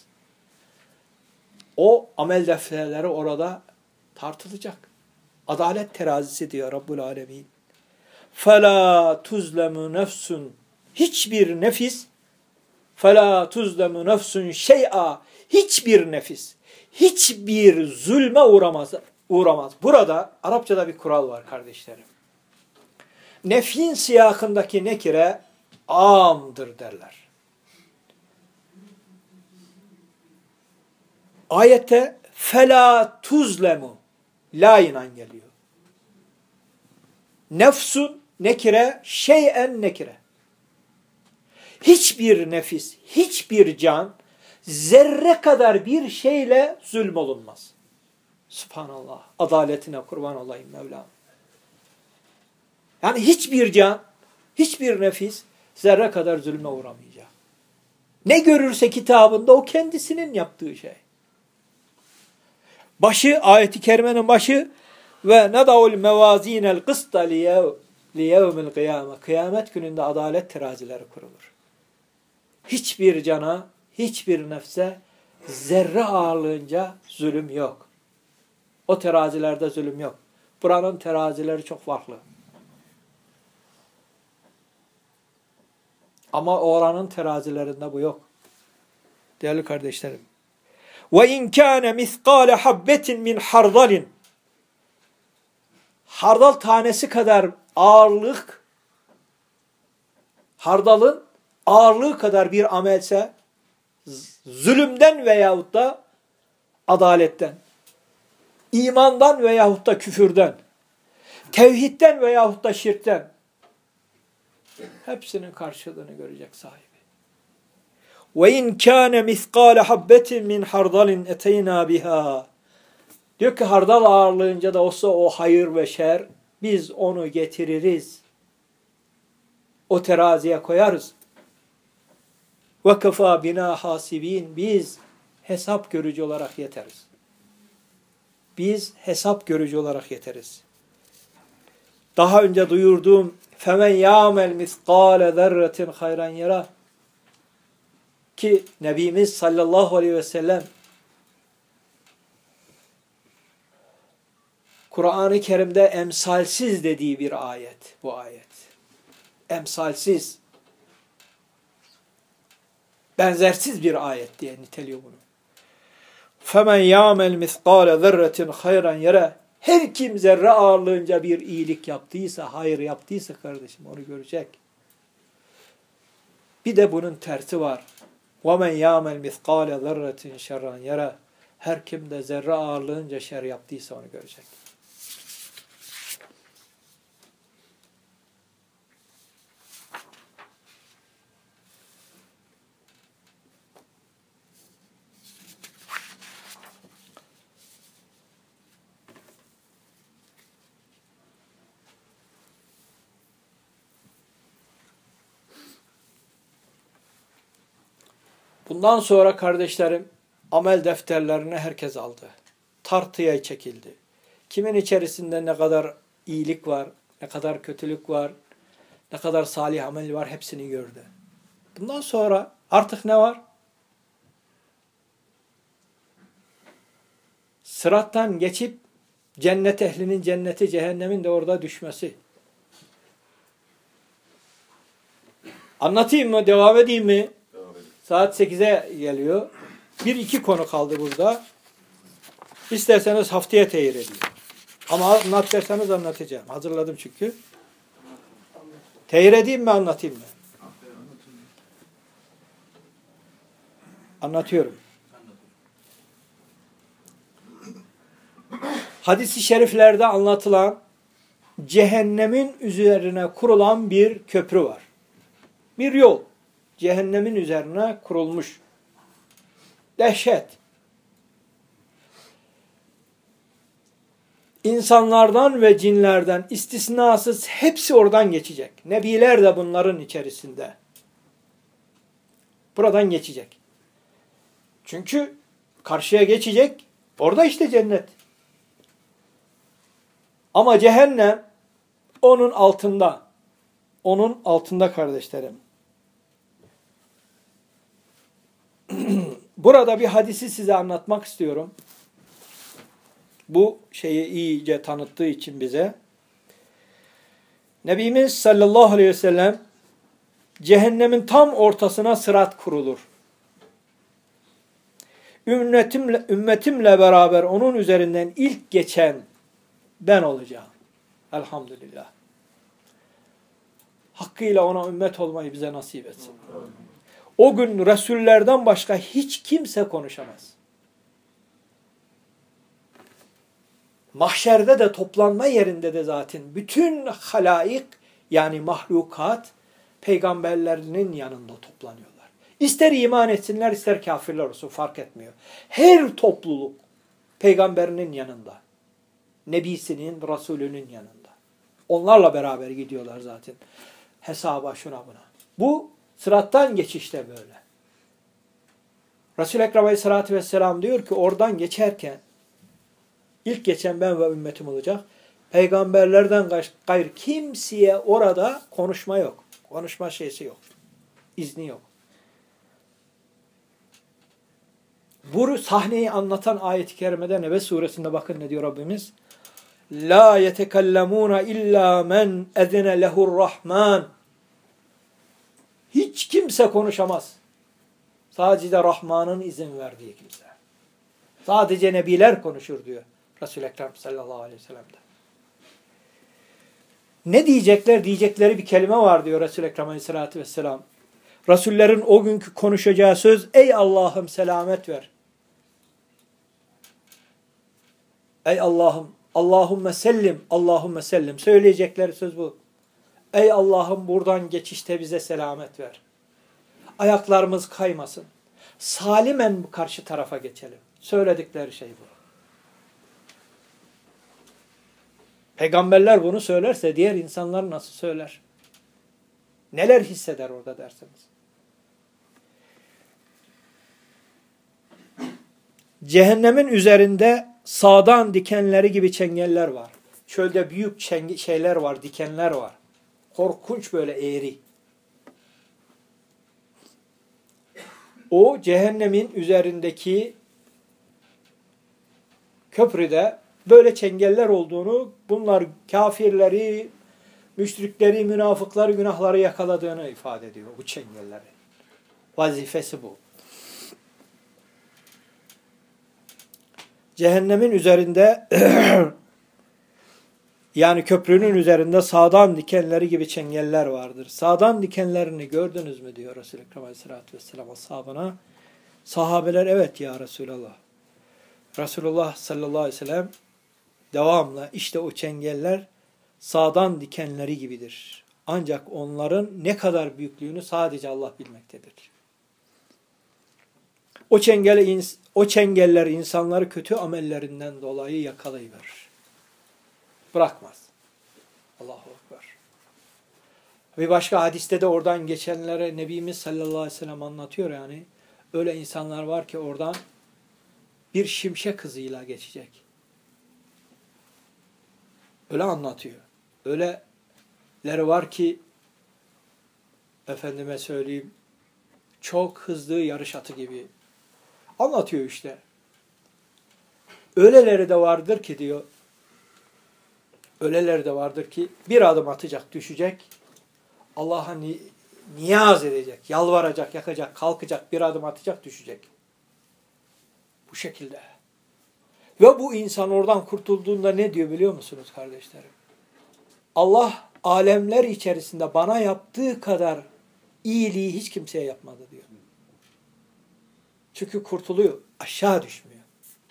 O amel defterleri orada tartılacak. Adalet terazisi diyor Rabbul Alemin. فَلَا تُزْلَمُ نَفْسٌ Hiçbir nefis فَلَا تُزْلَمُ نَفْسٌ şey'a Hiçbir nefis, hiçbir zulme uğramaz. Burada Arapçada bir kural var kardeşlerim. Nefyin siyakındaki nekire amdır derler. Ayette فَلَا تُزْلَمُ la inan geliyor. Nefsun nekire, şeyen nekire. Hiçbir nefis, hiçbir can zerre kadar bir şeyle zulmolunmaz. Subhanallah. Adaletine kurban olayım Mevlam. Yani hiçbir can, hiçbir nefis zerre kadar zulme uğramayacak. Ne görürse kitabında o kendisinin yaptığı şey. Başı, ayet-i kerimenin başı ve nedavul mevazinel kısta liyevmil kıyame. Kıyamet gününde adalet terazileri kurulur. Hiçbir cana, hiçbir nefse zerre ağırlığınca zulüm yok. O terazilerde zulüm yok. Buranın terazileri çok farklı. Ama oranın terazilerinde bu yok. Değerli kardeşlerim. Ve in kana miskale habbetin min hardalin. Hardal tanesi kadar ağırlık, hardalın ağırlığı kadar bir amelse zulümden veyahut da adaletten, imandan veyahut da küfürden, tevhidden veyahut da şirkten hepsinin karşılığını görecek sahibi. Ve in kana miskale habbetin min hardalin eteyna biha. Diyor ki hardal ağırlığınca da olsa o hayır ve şer biz onu getiririz. O teraziye koyarız. Ve kafa bina hasibin. Biz hesap görücü olarak yeteriz. Biz hesap görücü olarak yeteriz. Daha önce duyurduğum فَمَنْ يَعْمَلْ مِثْقَالَ ذَرَّةٍ خَيْرًا يَرَى ki Nebimiz sallallahu aleyhi ve sellem Kur'an-ı Kerim'de emsalsiz dediği bir ayet bu ayet. Emsalsiz, benzersiz bir ayet diye niteliyor bunu. فَمَنْ يَعْمَلْ مِثْقَالَ ذَرَّةٍ خَيْرًا يَرَى her kim zerre ağırlığınca bir iyilik yaptıysa, hayır yaptıysa kardeşim onu görecek. Bir de bunun tersi var. وَمَنْ يَعْمَلْ مِثْقَالَ ذَرَّةٍ شَرًّا يَرَى her kim de zerre ağırlığınca şer yaptıysa onu görecek. Bundan sonra kardeşlerim amel defterlerini herkes aldı. Tartıya çekildi. Kimin içerisinde ne kadar iyilik var, ne kadar kötülük var, ne kadar salih amel var hepsini gördü. Bundan sonra artık ne var? Sırattan geçip cennet ehlinin cenneti, cehennemin de orada düşmesi. Anlatayım mı? Devam edeyim mi? Saat 8'e geliyor. Bir iki konu kaldı burada. İsterseniz haftaya teyir edeyim. Ama anlat derseniz anlatacağım. Hazırladım çünkü. Teyir edeyim mi anlatayım mı? Anlatıyorum. Hadis-i şeriflerde anlatılan cehennemin üzerine kurulan bir köprü var. Bir yol. Cehennemin üzerine kurulmuş. Dehşet. İnsanlardan ve cinlerden istisnasız hepsi oradan geçecek. Nebiler de bunların içerisinde. Buradan geçecek. Çünkü karşıya geçecek. Orada işte cennet. Ama cehennem onun altında. Onun altında kardeşlerim. Burada bir hadisi size anlatmak istiyorum. Bu şeyi iyice tanıttığı için bize. Nebimiz sallallahu aleyhi ve sellem cehennemin tam ortasına sırat kurulur. Ümmetimle beraber onun üzerinden ilk geçen ben olacağım. Elhamdülillah. Hakkıyla ona ümmet olmayı bize nasip etsin. O gün Resullerden başka hiç kimse konuşamaz. Mahşerde de toplanma yerinde de zaten bütün halaik yani mahlukat peygamberlerinin yanında toplanıyorlar. İster iman etsinler ister kafirler olsun fark etmiyor. Her topluluk peygamberinin yanında. Nebisinin, Resulünün yanında. Onlarla beraber gidiyorlar zaten. Hesaba şuna buna. Bu sırattan geçişte böyle. Resul-i Ekrem Aleyhisselatü Vesselam diyor ki oradan geçerken ilk geçen ben ve ümmetim olacak. Peygamberlerden gayrı kimseye orada konuşma yok. Konuşma şeysi yok. İzni yok. Bu sahneyi anlatan ayet-i kerimede Nebe suresinde bakın ne diyor Rabbimiz? La yetekellemuna illa men ezine lehur rahman. Hiç kimse konuşamaz. Sadece Rahman'ın izin verdiği kimse. Sadece nebiler konuşur diyor Resul-i Ekrem sallallahu aleyhi ve sellem'de. Ne diyecekler? Diyecekleri bir kelime var diyor Resul-i Ekrem aleyhissalatü vesselam. Resullerin o günkü konuşacağı söz ey Allah'ım selamet ver. Ey Allah'ım, Allahümme sellim, Allahümme sellim. Söyleyecekleri söz bu. Ey Allah'ım buradan geçişte bize selamet ver. Ayaklarımız kaymasın. Salimen karşı tarafa geçelim. Söyledikleri şey bu. Peygamberler bunu söylerse diğer insanlar nasıl söyler? Neler hisseder orada derseniz. Cehennemin üzerinde sağdan dikenleri gibi çengeller var. Çölde büyük şeyler var, dikenler var. Korkunç böyle eğri. O cehennemin üzerindeki köprüde böyle çengeller olduğunu, bunlar kafirleri, müşrikleri, münafıkları, günahları yakaladığını ifade ediyor bu çengelleri. Vazifesi bu. Cehennemin üzerinde yani köprünün üzerinde sağdan dikenleri gibi çengeller vardır. Sağdan dikenlerini gördünüz mü diyor Resul-i Ekrem Aleyhisselatü Vesselam ashabına. Sahabeler evet ya Resulallah. Resulullah sallallahu aleyhi ve sellem devamlı işte o çengeller sağdan dikenleri gibidir. Ancak onların ne kadar büyüklüğünü sadece Allah bilmektedir. O çengeller insanları kötü amellerinden dolayı yakalayıverir. Bırakmaz. Allahu Ekber. Bir başka hadiste de oradan geçenlere Nebimiz sallallahu aleyhi ve sellem anlatıyor yani. Öyle insanlar var ki oradan bir şimşek hızıyla geçecek. Öyle anlatıyor. Öyleleri var ki efendime söyleyeyim çok hızlı yarış atı gibi anlatıyor işte. Öyleleri de vardır ki diyor. Öyleleri de vardır ki bir adım atacak, düşecek. Allah'a niyaz edecek, yalvaracak, yakacak, kalkacak, bir adım atacak, düşecek. Bu şekilde. Ve bu insan oradan kurtulduğunda ne diyor biliyor musunuz kardeşlerim? Allah alemler içerisinde bana yaptığı kadar iyiliği hiç kimseye yapmadı diyor. Çünkü kurtuluyor, aşağı düşmüyor.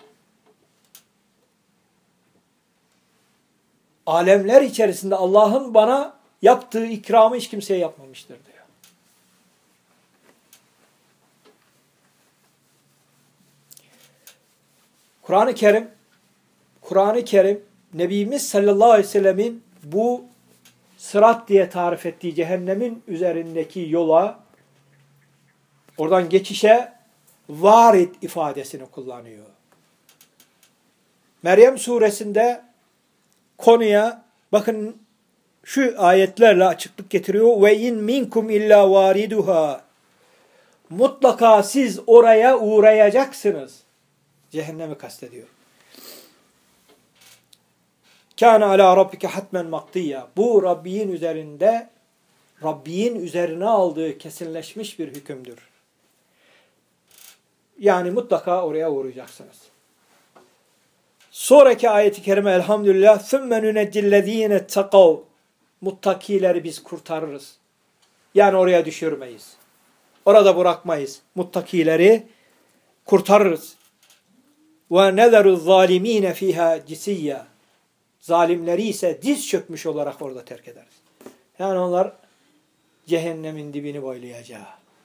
Alemler içerisinde Allah'ın bana yaptığı ikramı hiç kimseye yapmamıştır diyor. Kur'an-ı Kerim Nebimiz sallallahu aleyhi ve sellemin bu sırat diye tarif ettiği cehennemin üzerindeki yola, oradan geçişe varid ifadesini kullanıyor. Meryem suresinde konuya bakın şu ayetlerle açıklık getiriyor. Ve in minkum illa variduha. Mutlaka siz oraya uğrayacaksınız. Cehennemi kastediyor. Kâne alâ rabbike hatmen maktiyya. Bu Rabbin üzerine aldığı kesinleşmiş bir hükümdür. Yani mutlaka oraya uğrayacaksınız. Sonraki ayet-i kerime elhamdülillah ثُمَّ نُنَجِّ الَّذ۪ينَ اتَّقَوْا Muttakileri biz kurtarırız. Yani oraya düşürmeyiz. Orada bırakmayız. Muttakileri kurtarırız. وَنَذَرُ الظَّالِم۪ينَ ف۪يهَا جِسِيَّا Zalimleri ise diz çökmüş olarak orada terk ederiz. Yani onlar cehennemin dibini boylayacağı.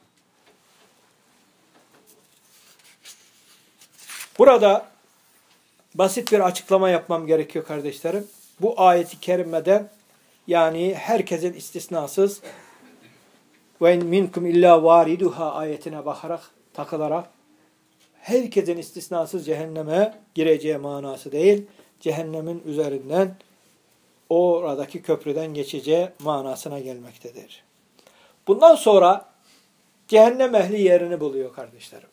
Burada basit bir açıklama yapmam gerekiyor kardeşlerim. Bu ayeti kerimeden yani herkesin istisnasız ve minkum illa variduha ayetine bakarak, takılarak herkesin istisnasız cehenneme gireceği manası değil, cehennemin üzerinden oradaki köprüden geçeceği manasına gelmektedir. Bundan sonra cehennem ehli yerini buluyor kardeşlerim.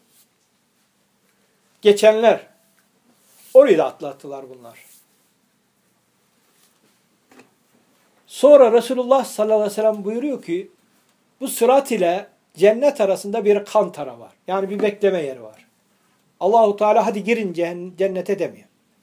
Geçenler orayı da atlattılar bunlar. Sonra Resulullah sallallahu aleyhi ve sellem buyuruyor ki bu sırat ile cennet arasında bir kantara var. Yani bir bekleme yeri var. Allahu Teala hadi girin cennete demiyor.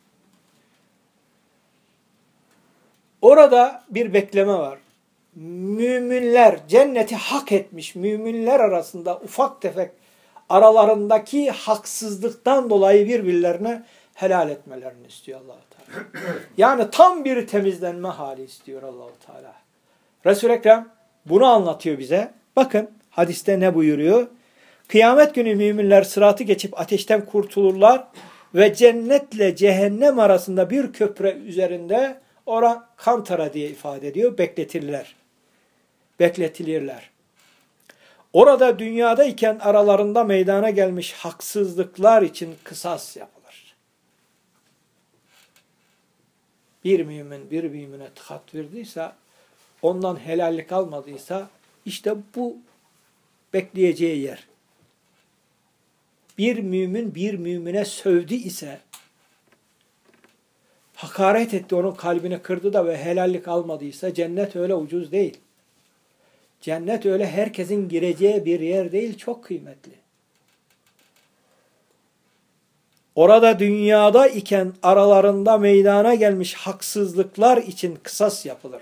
Orada bir bekleme var. Müminler, cenneti hak etmiş müminler arasında ufak tefek aralarındaki haksızlıktan dolayı birbirlerine helal etmelerini istiyor Allah-u Teala. Yani tam bir temizlenme hali istiyor Allah-u Teala. Resul-i Ekrem bunu anlatıyor bize. Bakın hadiste ne buyuruyor? Kıyamet günü müminler sıratı geçip ateşten kurtulurlar ve cennetle cehennem arasında bir köprü üzerinde kantara diye ifade ediyor. Bekletilirler. Orada dünyadayken aralarında meydana gelmiş haksızlıklar için kısas yapılır. Bir mümin bir mümine tıkat verdiyse, ondan helallik almadıysa, işte bu bekleyeceği yer. Bir mümin bir mümine sövdü ise, hakaret etti, onun kalbini kırdı da ve helallik almadıysa, cennet öyle ucuz değil. Cennet öyle herkesin gireceği bir yer değil, çok kıymetli. Orada dünyada iken aralarında meydana gelmiş haksızlıklar için kısas yapılır.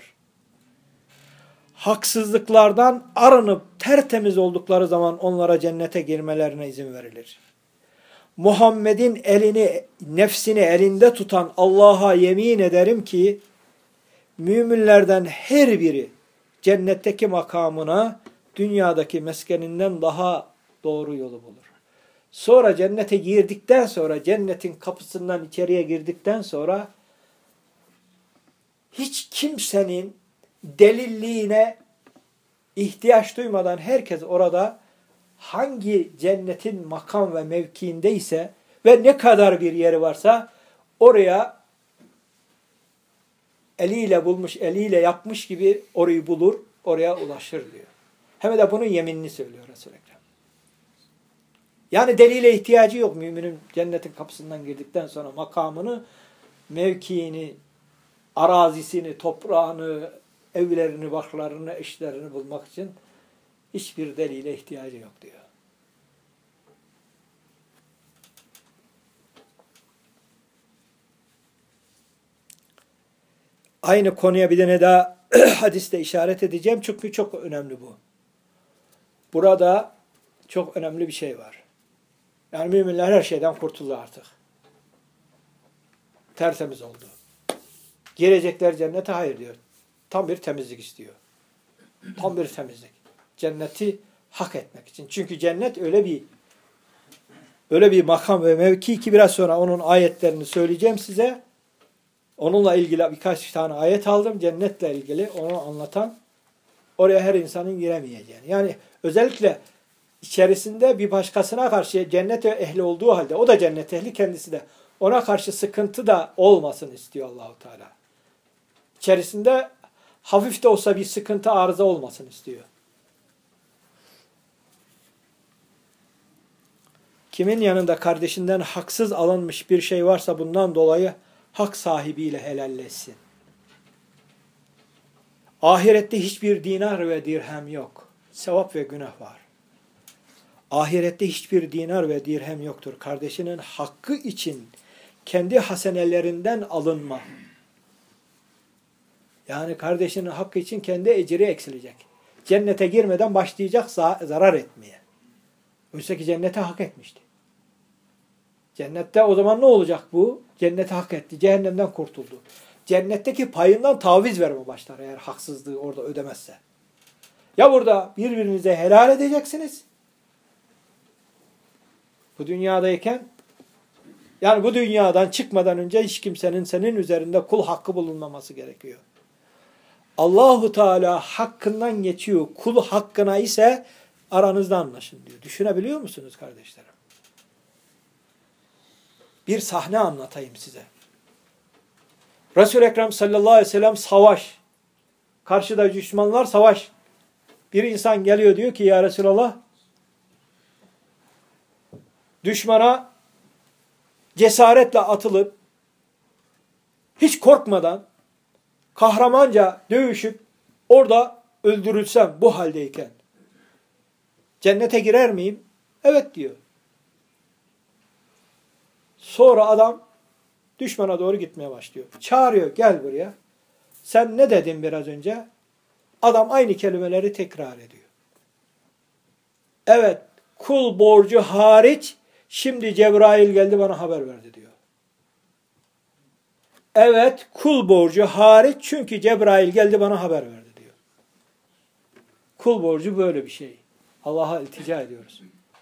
Haksızlıklardan arınıp tertemiz oldukları zaman onlara cennete girmelerine izin verilir. Muhammed'in nefsini elinde tutan Allah'a yemin ederim ki, müminlerden her biri cennetteki makamına dünyadaki meskeninden daha doğru yolu bulur. Sonra cennete girdikten sonra, cennetin kapısından içeriye girdikten sonra hiç kimsenin delilliğine ihtiyaç duymadan herkes orada hangi cennetin makam ve mevkiindeyse ve ne kadar bir yeri varsa oraya eliyle bulmuş, eliyle yapmış gibi orayı bulur, oraya ulaşır diyor. Hem de bunun yeminini söylüyor Resul-i Ekrem. Yani delile ihtiyacı yok müminin cennetin kapısından girdikten sonra makamını, mevkiini, arazisini, toprağını, evlerini, barklarını, eşlerini bulmak için hiçbir delile ihtiyacı yok diyor. Aynı konuya bir tane daha hadiste işaret edeceğim çünkü çok önemli bu. Burada çok önemli bir şey var. Yani müminler her şeyden kurtuldu artık. Tertemiz oldu. Girecekler cennete, hayır diyor. Tam bir temizlik istiyor. Tam bir temizlik. Cenneti hak etmek için. Çünkü cennet öyle bir makam ve mevki ki biraz sonra onun ayetlerini söyleyeceğim size. Onunla ilgili birkaç tane ayet aldım. Cennetle ilgili onu anlatan. Oraya her insanın giremeyeceğini. Yani özellikle içerisinde bir başkasına karşı cennet ehli olduğu halde, o da cennet ehli kendisi de, ona karşı sıkıntı da olmasın istiyor Allahu Teala. İçerisinde hafif de olsa bir sıkıntı, arıza olmasın istiyor. Kimin yanında kardeşinden haksız alınmış bir şey varsa bundan dolayı hak sahibiyle helalleşsin. Ahirette hiçbir dinar ve dirhem yok. Sevap ve günah var. Ahirette hiçbir dinar ve dirhem yoktur. Kardeşinin hakkı için kendi hasenelerinden alınma. Yani kardeşinin hakkı için kendi ecri eksilecek. Cennete girmeden başlayacak zarar etmeye. Oysa ki cennete hak etmişti. Cennette o zaman ne olacak bu? Cennete hak etti. Cehennemden kurtuldu. Cennetteki payından taviz verme başlar eğer haksızlığı orada ödemezse. Ya burada birbirinize helal edeceksiniz. Bu dünyadayken, yani bu dünyadan çıkmadan önce hiç kimsenin senin üzerinde kul hakkı bulunmaması gerekiyor. Allahu Teala hakkından geçiyor. Kul hakkına ise aranızda anlaşın diyor. Düşünebiliyor musunuz kardeşlerim? Bir sahne anlatayım size. Resul-i Ekrem sallallahu aleyhi ve sellem savaş. Karşıda düşmanlar, savaş. Bir insan geliyor diyor ki ya Resulallah, düşmana cesaretle atılıp hiç korkmadan kahramanca dövüşüp orada öldürülsem bu haldeyken cennete girer miyim? Evet diyor. Sonra adam düşmana doğru gitmeye başlıyor. Çağırıyor, gel buraya. Sen ne dedin biraz önce? Adam aynı kelimeleri tekrar ediyor. Evet, kul borcu hariç şimdi Cebrail geldi bana haber verdi diyor. Evet, kul borcu hariç çünkü Cebrail geldi bana haber verdi diyor. Kul borcu böyle bir şey. Allah'a iltica ediyoruz.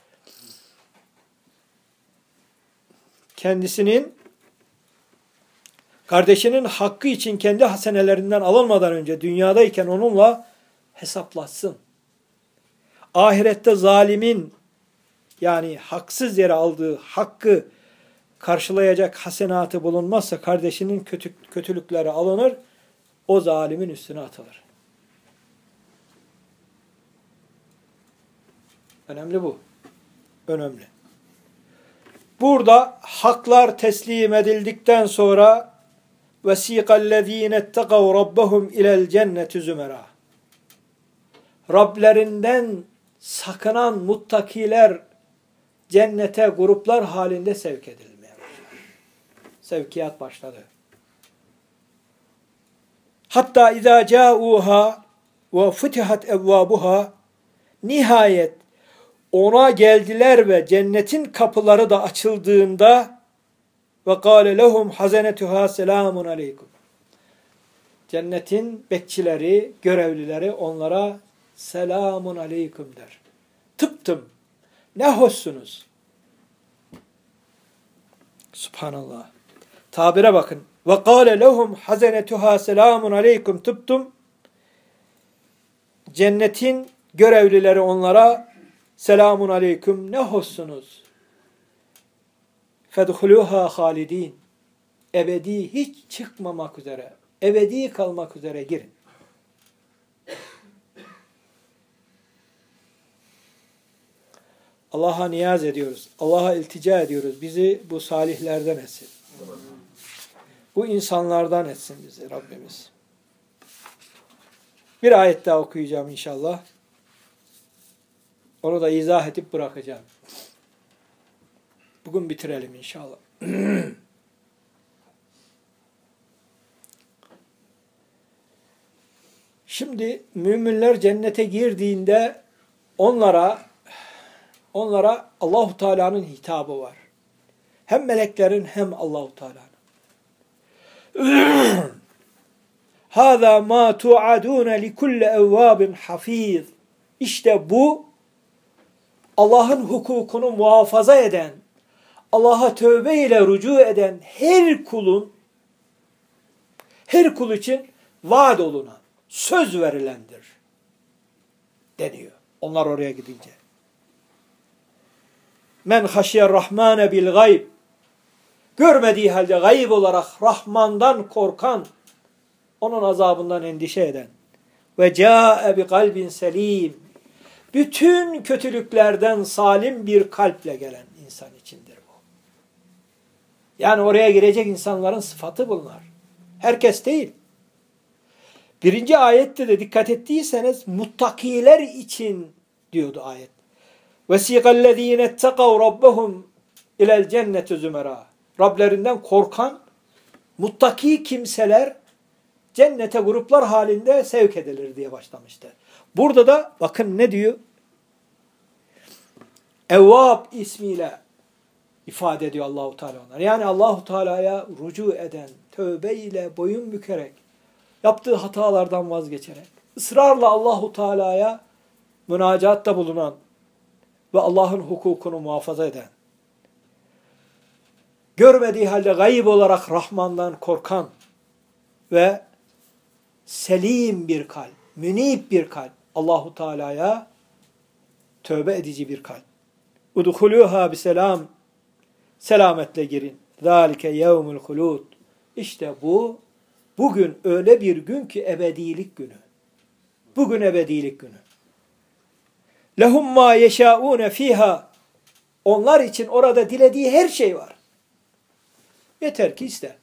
Kardeşinin hakkı için kendi hasenelerinden alınmadan önce dünyadayken onunla hesaplaşsın. ahirette zalimin yani haksız yere aldığı hakkı karşılayacak hasenatı bulunmazsa kardeşinin kötülükleri alınır, o zalimin üstüne atılır. Önemli bu. Önemli. Burada haklar teslim edildikten sonra وَسِيقَ الَّذ۪ينَ اتَّقَوْ رَبَّهُمْ اِلَى الْجَنَّةِ زُمَرًا Rablerinden sakınan muttakiler cennete gruplar halinde sevk edilmeye başladı. Sevkiyat başladı. Hatta اِذَا جَاءُوهَا وَفُتِحَتْ اَبْوَابُهَا Nihayet ona geldiler ve cennetin kapıları da açıldığında ve kâle lehum hazenetuhâ selamun aleyküm. Cennetin bekçileri, görevlileri onlara selamun aleyküm der. Tıptım. Ne hoşsunuz. Subhanallah. Tabire bakın. Ve kâle lehum hazenetuhâ selamun aleyküm tıptım. Cennetin görevlileri onlara selamun aleyküm ne hoşsunuz. Fedhuluha halidin. Ebedi hiç çıkmamak üzere, ebedi kalmak üzere girin. Allah'a niyaz ediyoruz. Allah'a iltica ediyoruz. Bizi bu salihlerden etsin. Bu insanlardan etsin bizi Rabbimiz. Bir ayet daha okuyacağım inşallah. Onu da izah edip bırakacağım. Bugün bitirelim inşallah. Şimdi müminler cennete girdiğinde onlara Allahu Teala'nın hitabı var. Hem meleklerin hem Allahu Teala'nın. Hâzâ mâ tu'adûne likulle evvâbin hafîz. İşte bu Allah'ın hukukunu muhafaza eden, Allah'a tövbe ile rücu eden her kul için vaad olunan, söz verilendir deniyor. Onlar oraya gidince. Men haşiyer rahmane bil gayb. Görmediği halde gayb olarak Rahman'dan korkan, onun azabından endişe eden. Ve câe bi kalbin selim. Bütün kötülüklerden salim bir kalple gelen insan içindir bu. Yani oraya girecek insanların sıfatı bunlar. Herkes değil. Birinci ayette de dikkat ettiyseniz muttakiler için diyordu ayet. وَسِيقَ الَّذ۪ينَ اتَّقَوْ رَبَّهُمْ اِلَى الْجَنَّةِ زُمَرًا Rablerinden korkan, muttaki kimseler cennete gruplar halinde sevk edilir diye başlamıştı. Burada da bakın ne diyor? Evvab ismiyle ifade ediyor Allahu Teala onlar. Yani Allahu Teala'ya rücu eden, tövbe ile boyun bükerek, yaptığı hatalardan vazgeçerek, ısrarla Allahu Teala'ya münacatta bulunan ve Allah'ın hukukunu muhafaza eden, görmediği halde gayb olarak Rahman'dan korkan ve selim bir kalp, münib bir kalp, Allahu Teala'ya tövbe edici bir kalp. Udhuluha biselam, selametle girin. Zalike yevmul hulud. İşte bugün öyle bir gün ki ebedilik günü. Bugün ebedilik günü. Lehum ma yeşaune fiha. Onlar için orada dilediği her şey var. Yeter ki iste.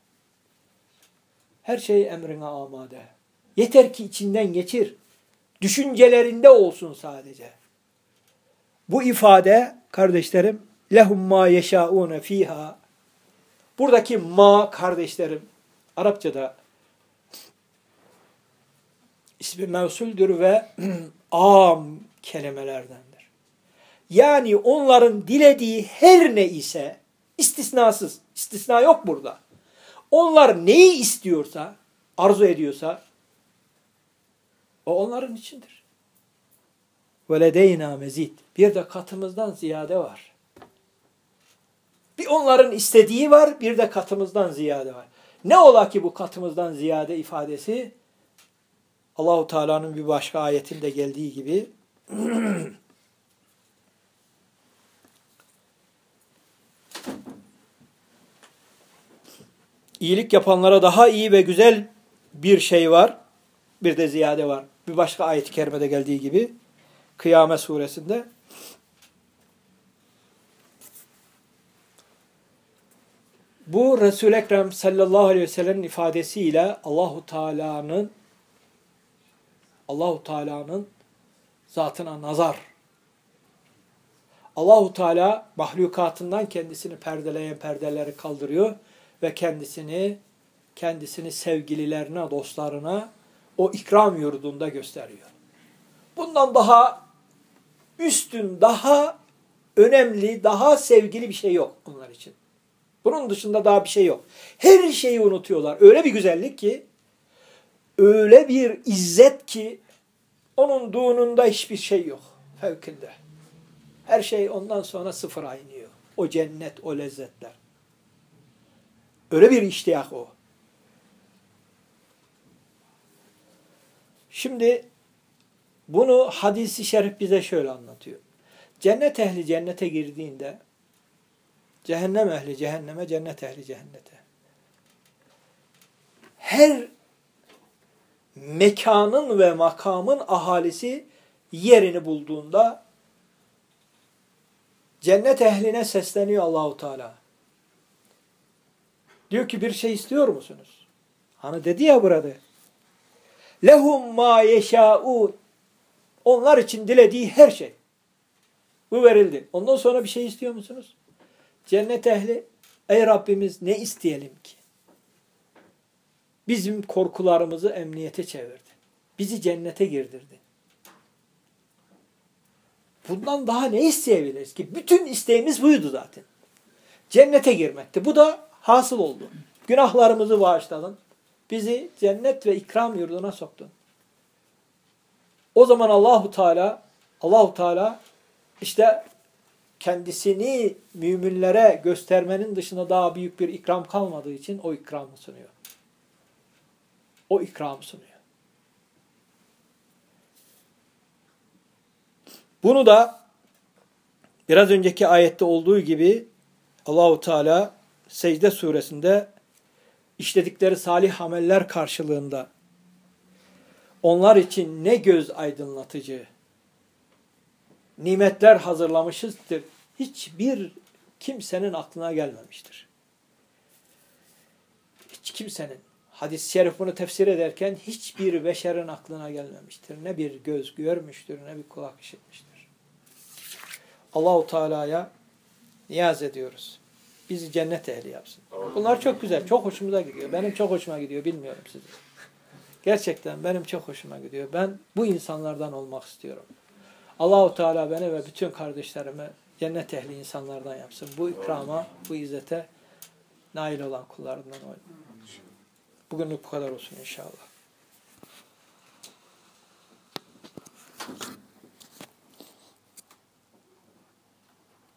Her şey emrine amade. Yeter ki içinden geçir. Düşüncelerinde olsun sadece. Bu ifade kardeşlerim lehum ma yeşaune fiha. Buradaki ma kardeşlerim Arapçada ismi mevsuldür ve am kelimelerdendir. Yani onların dilediği her ne ise istisnasız, istisna yok burada. Onlar neyi istiyorsa, arzu ediyorsa o onların içindir. وَلَدَيْنَا مَزِيدٍ Bir de katımızdan ziyade var. Bir onların istediği var, bir de katımızdan ziyade var. Ne ola ki bu katımızdan ziyade ifadesi? Allahu Teala'nın bir başka ayetinde geldiği gibi İyilik yapanlara daha iyi ve güzel bir şey var. Bir de ziyade var. Bir başka ayet-i kerimede geldiği gibi. Kıyamet suresinde. Bu Resul-i Ekrem sallallahu aleyhi ve sellem'in ifadesiyle Allahu Teala'nın zatına nazar. Allahu Teala mahlukatından kendisini perdeleyen perdeleri kaldırıyor ve kendisini sevgililerine, dostlarına o ikram yurdunda gösteriyor. Bundan daha üstün, daha önemli, daha sevgili bir şey yok onlar için. Bunun dışında daha bir şey yok. Her şeyi unutuyorlar. Öyle bir güzellik ki, öyle bir izzet ki, onun dununda hiçbir şey yok. Fevkinde. Her şey ondan sonra sıfıra iniyor. O cennet, o lezzetler. Öyle bir iştiyak o. Şimdi bunu hadis-i şerif bize şöyle anlatıyor. Cennet ehli cennete girdiğinde, cehennem ehli cehenneme, cennet ehli cennete. Her mekanın ve makamın ahalisi yerini bulduğunda cennet ehline sesleniyor Allahu Teala. Diyor ki bir şey istiyor musunuz? Hani dedi ya burada. Lehum ma yeşâûn. Onlar için dilediği her şey. Bu verildi. Ondan sonra bir şey istiyor musunuz? Cennet ehli, ey Rabbimiz ne isteyelim ki? Bizim korkularımızı emniyete çevirdi. Bizi cennete girdirdi. Bundan daha ne isteyebiliriz ki? Bütün isteğimiz buydu zaten. Cennete girmekti. Bu da hasıl oldu. Günahlarımızı bağışladın. Bizi cennet ve ikram yurduna soktun. O zaman Allahu Teala işte kendisini müminlere göstermenin dışında daha büyük bir ikram kalmadığı için o ikramı sunuyor. O ikramı sunuyor. Bunu da biraz önceki ayette olduğu gibi Allahu Teala Secde suresinde işledikleri salih ameller karşılığında onlar için ne göz aydınlatıcı nimetler hazırlamışızdır. Hiçbir kimsenin aklına gelmemiştir. Hiç kimsenin. Hadis-i şerif bunu tefsir ederken hiçbir beşerin aklına gelmemiştir. Ne bir göz görmüştür, ne bir kulak işitmiştir. Allahu Teala'ya niyaz ediyoruz. Bizi cennet ehli yapsın. Bunlar çok güzel, çok hoşumuza gidiyor. Benim çok hoşuma gidiyor, bilmiyorum sizi. Gerçekten benim çok hoşuma gidiyor. Ben bu insanlardan olmak istiyorum. Allahu Teala beni ve bütün kardeşlerimi cennet ehli insanlardan yapsın. Bu ikrama, bu izzete nail olan kullarından olsun. Bugünlük bu kadar olsun inşallah.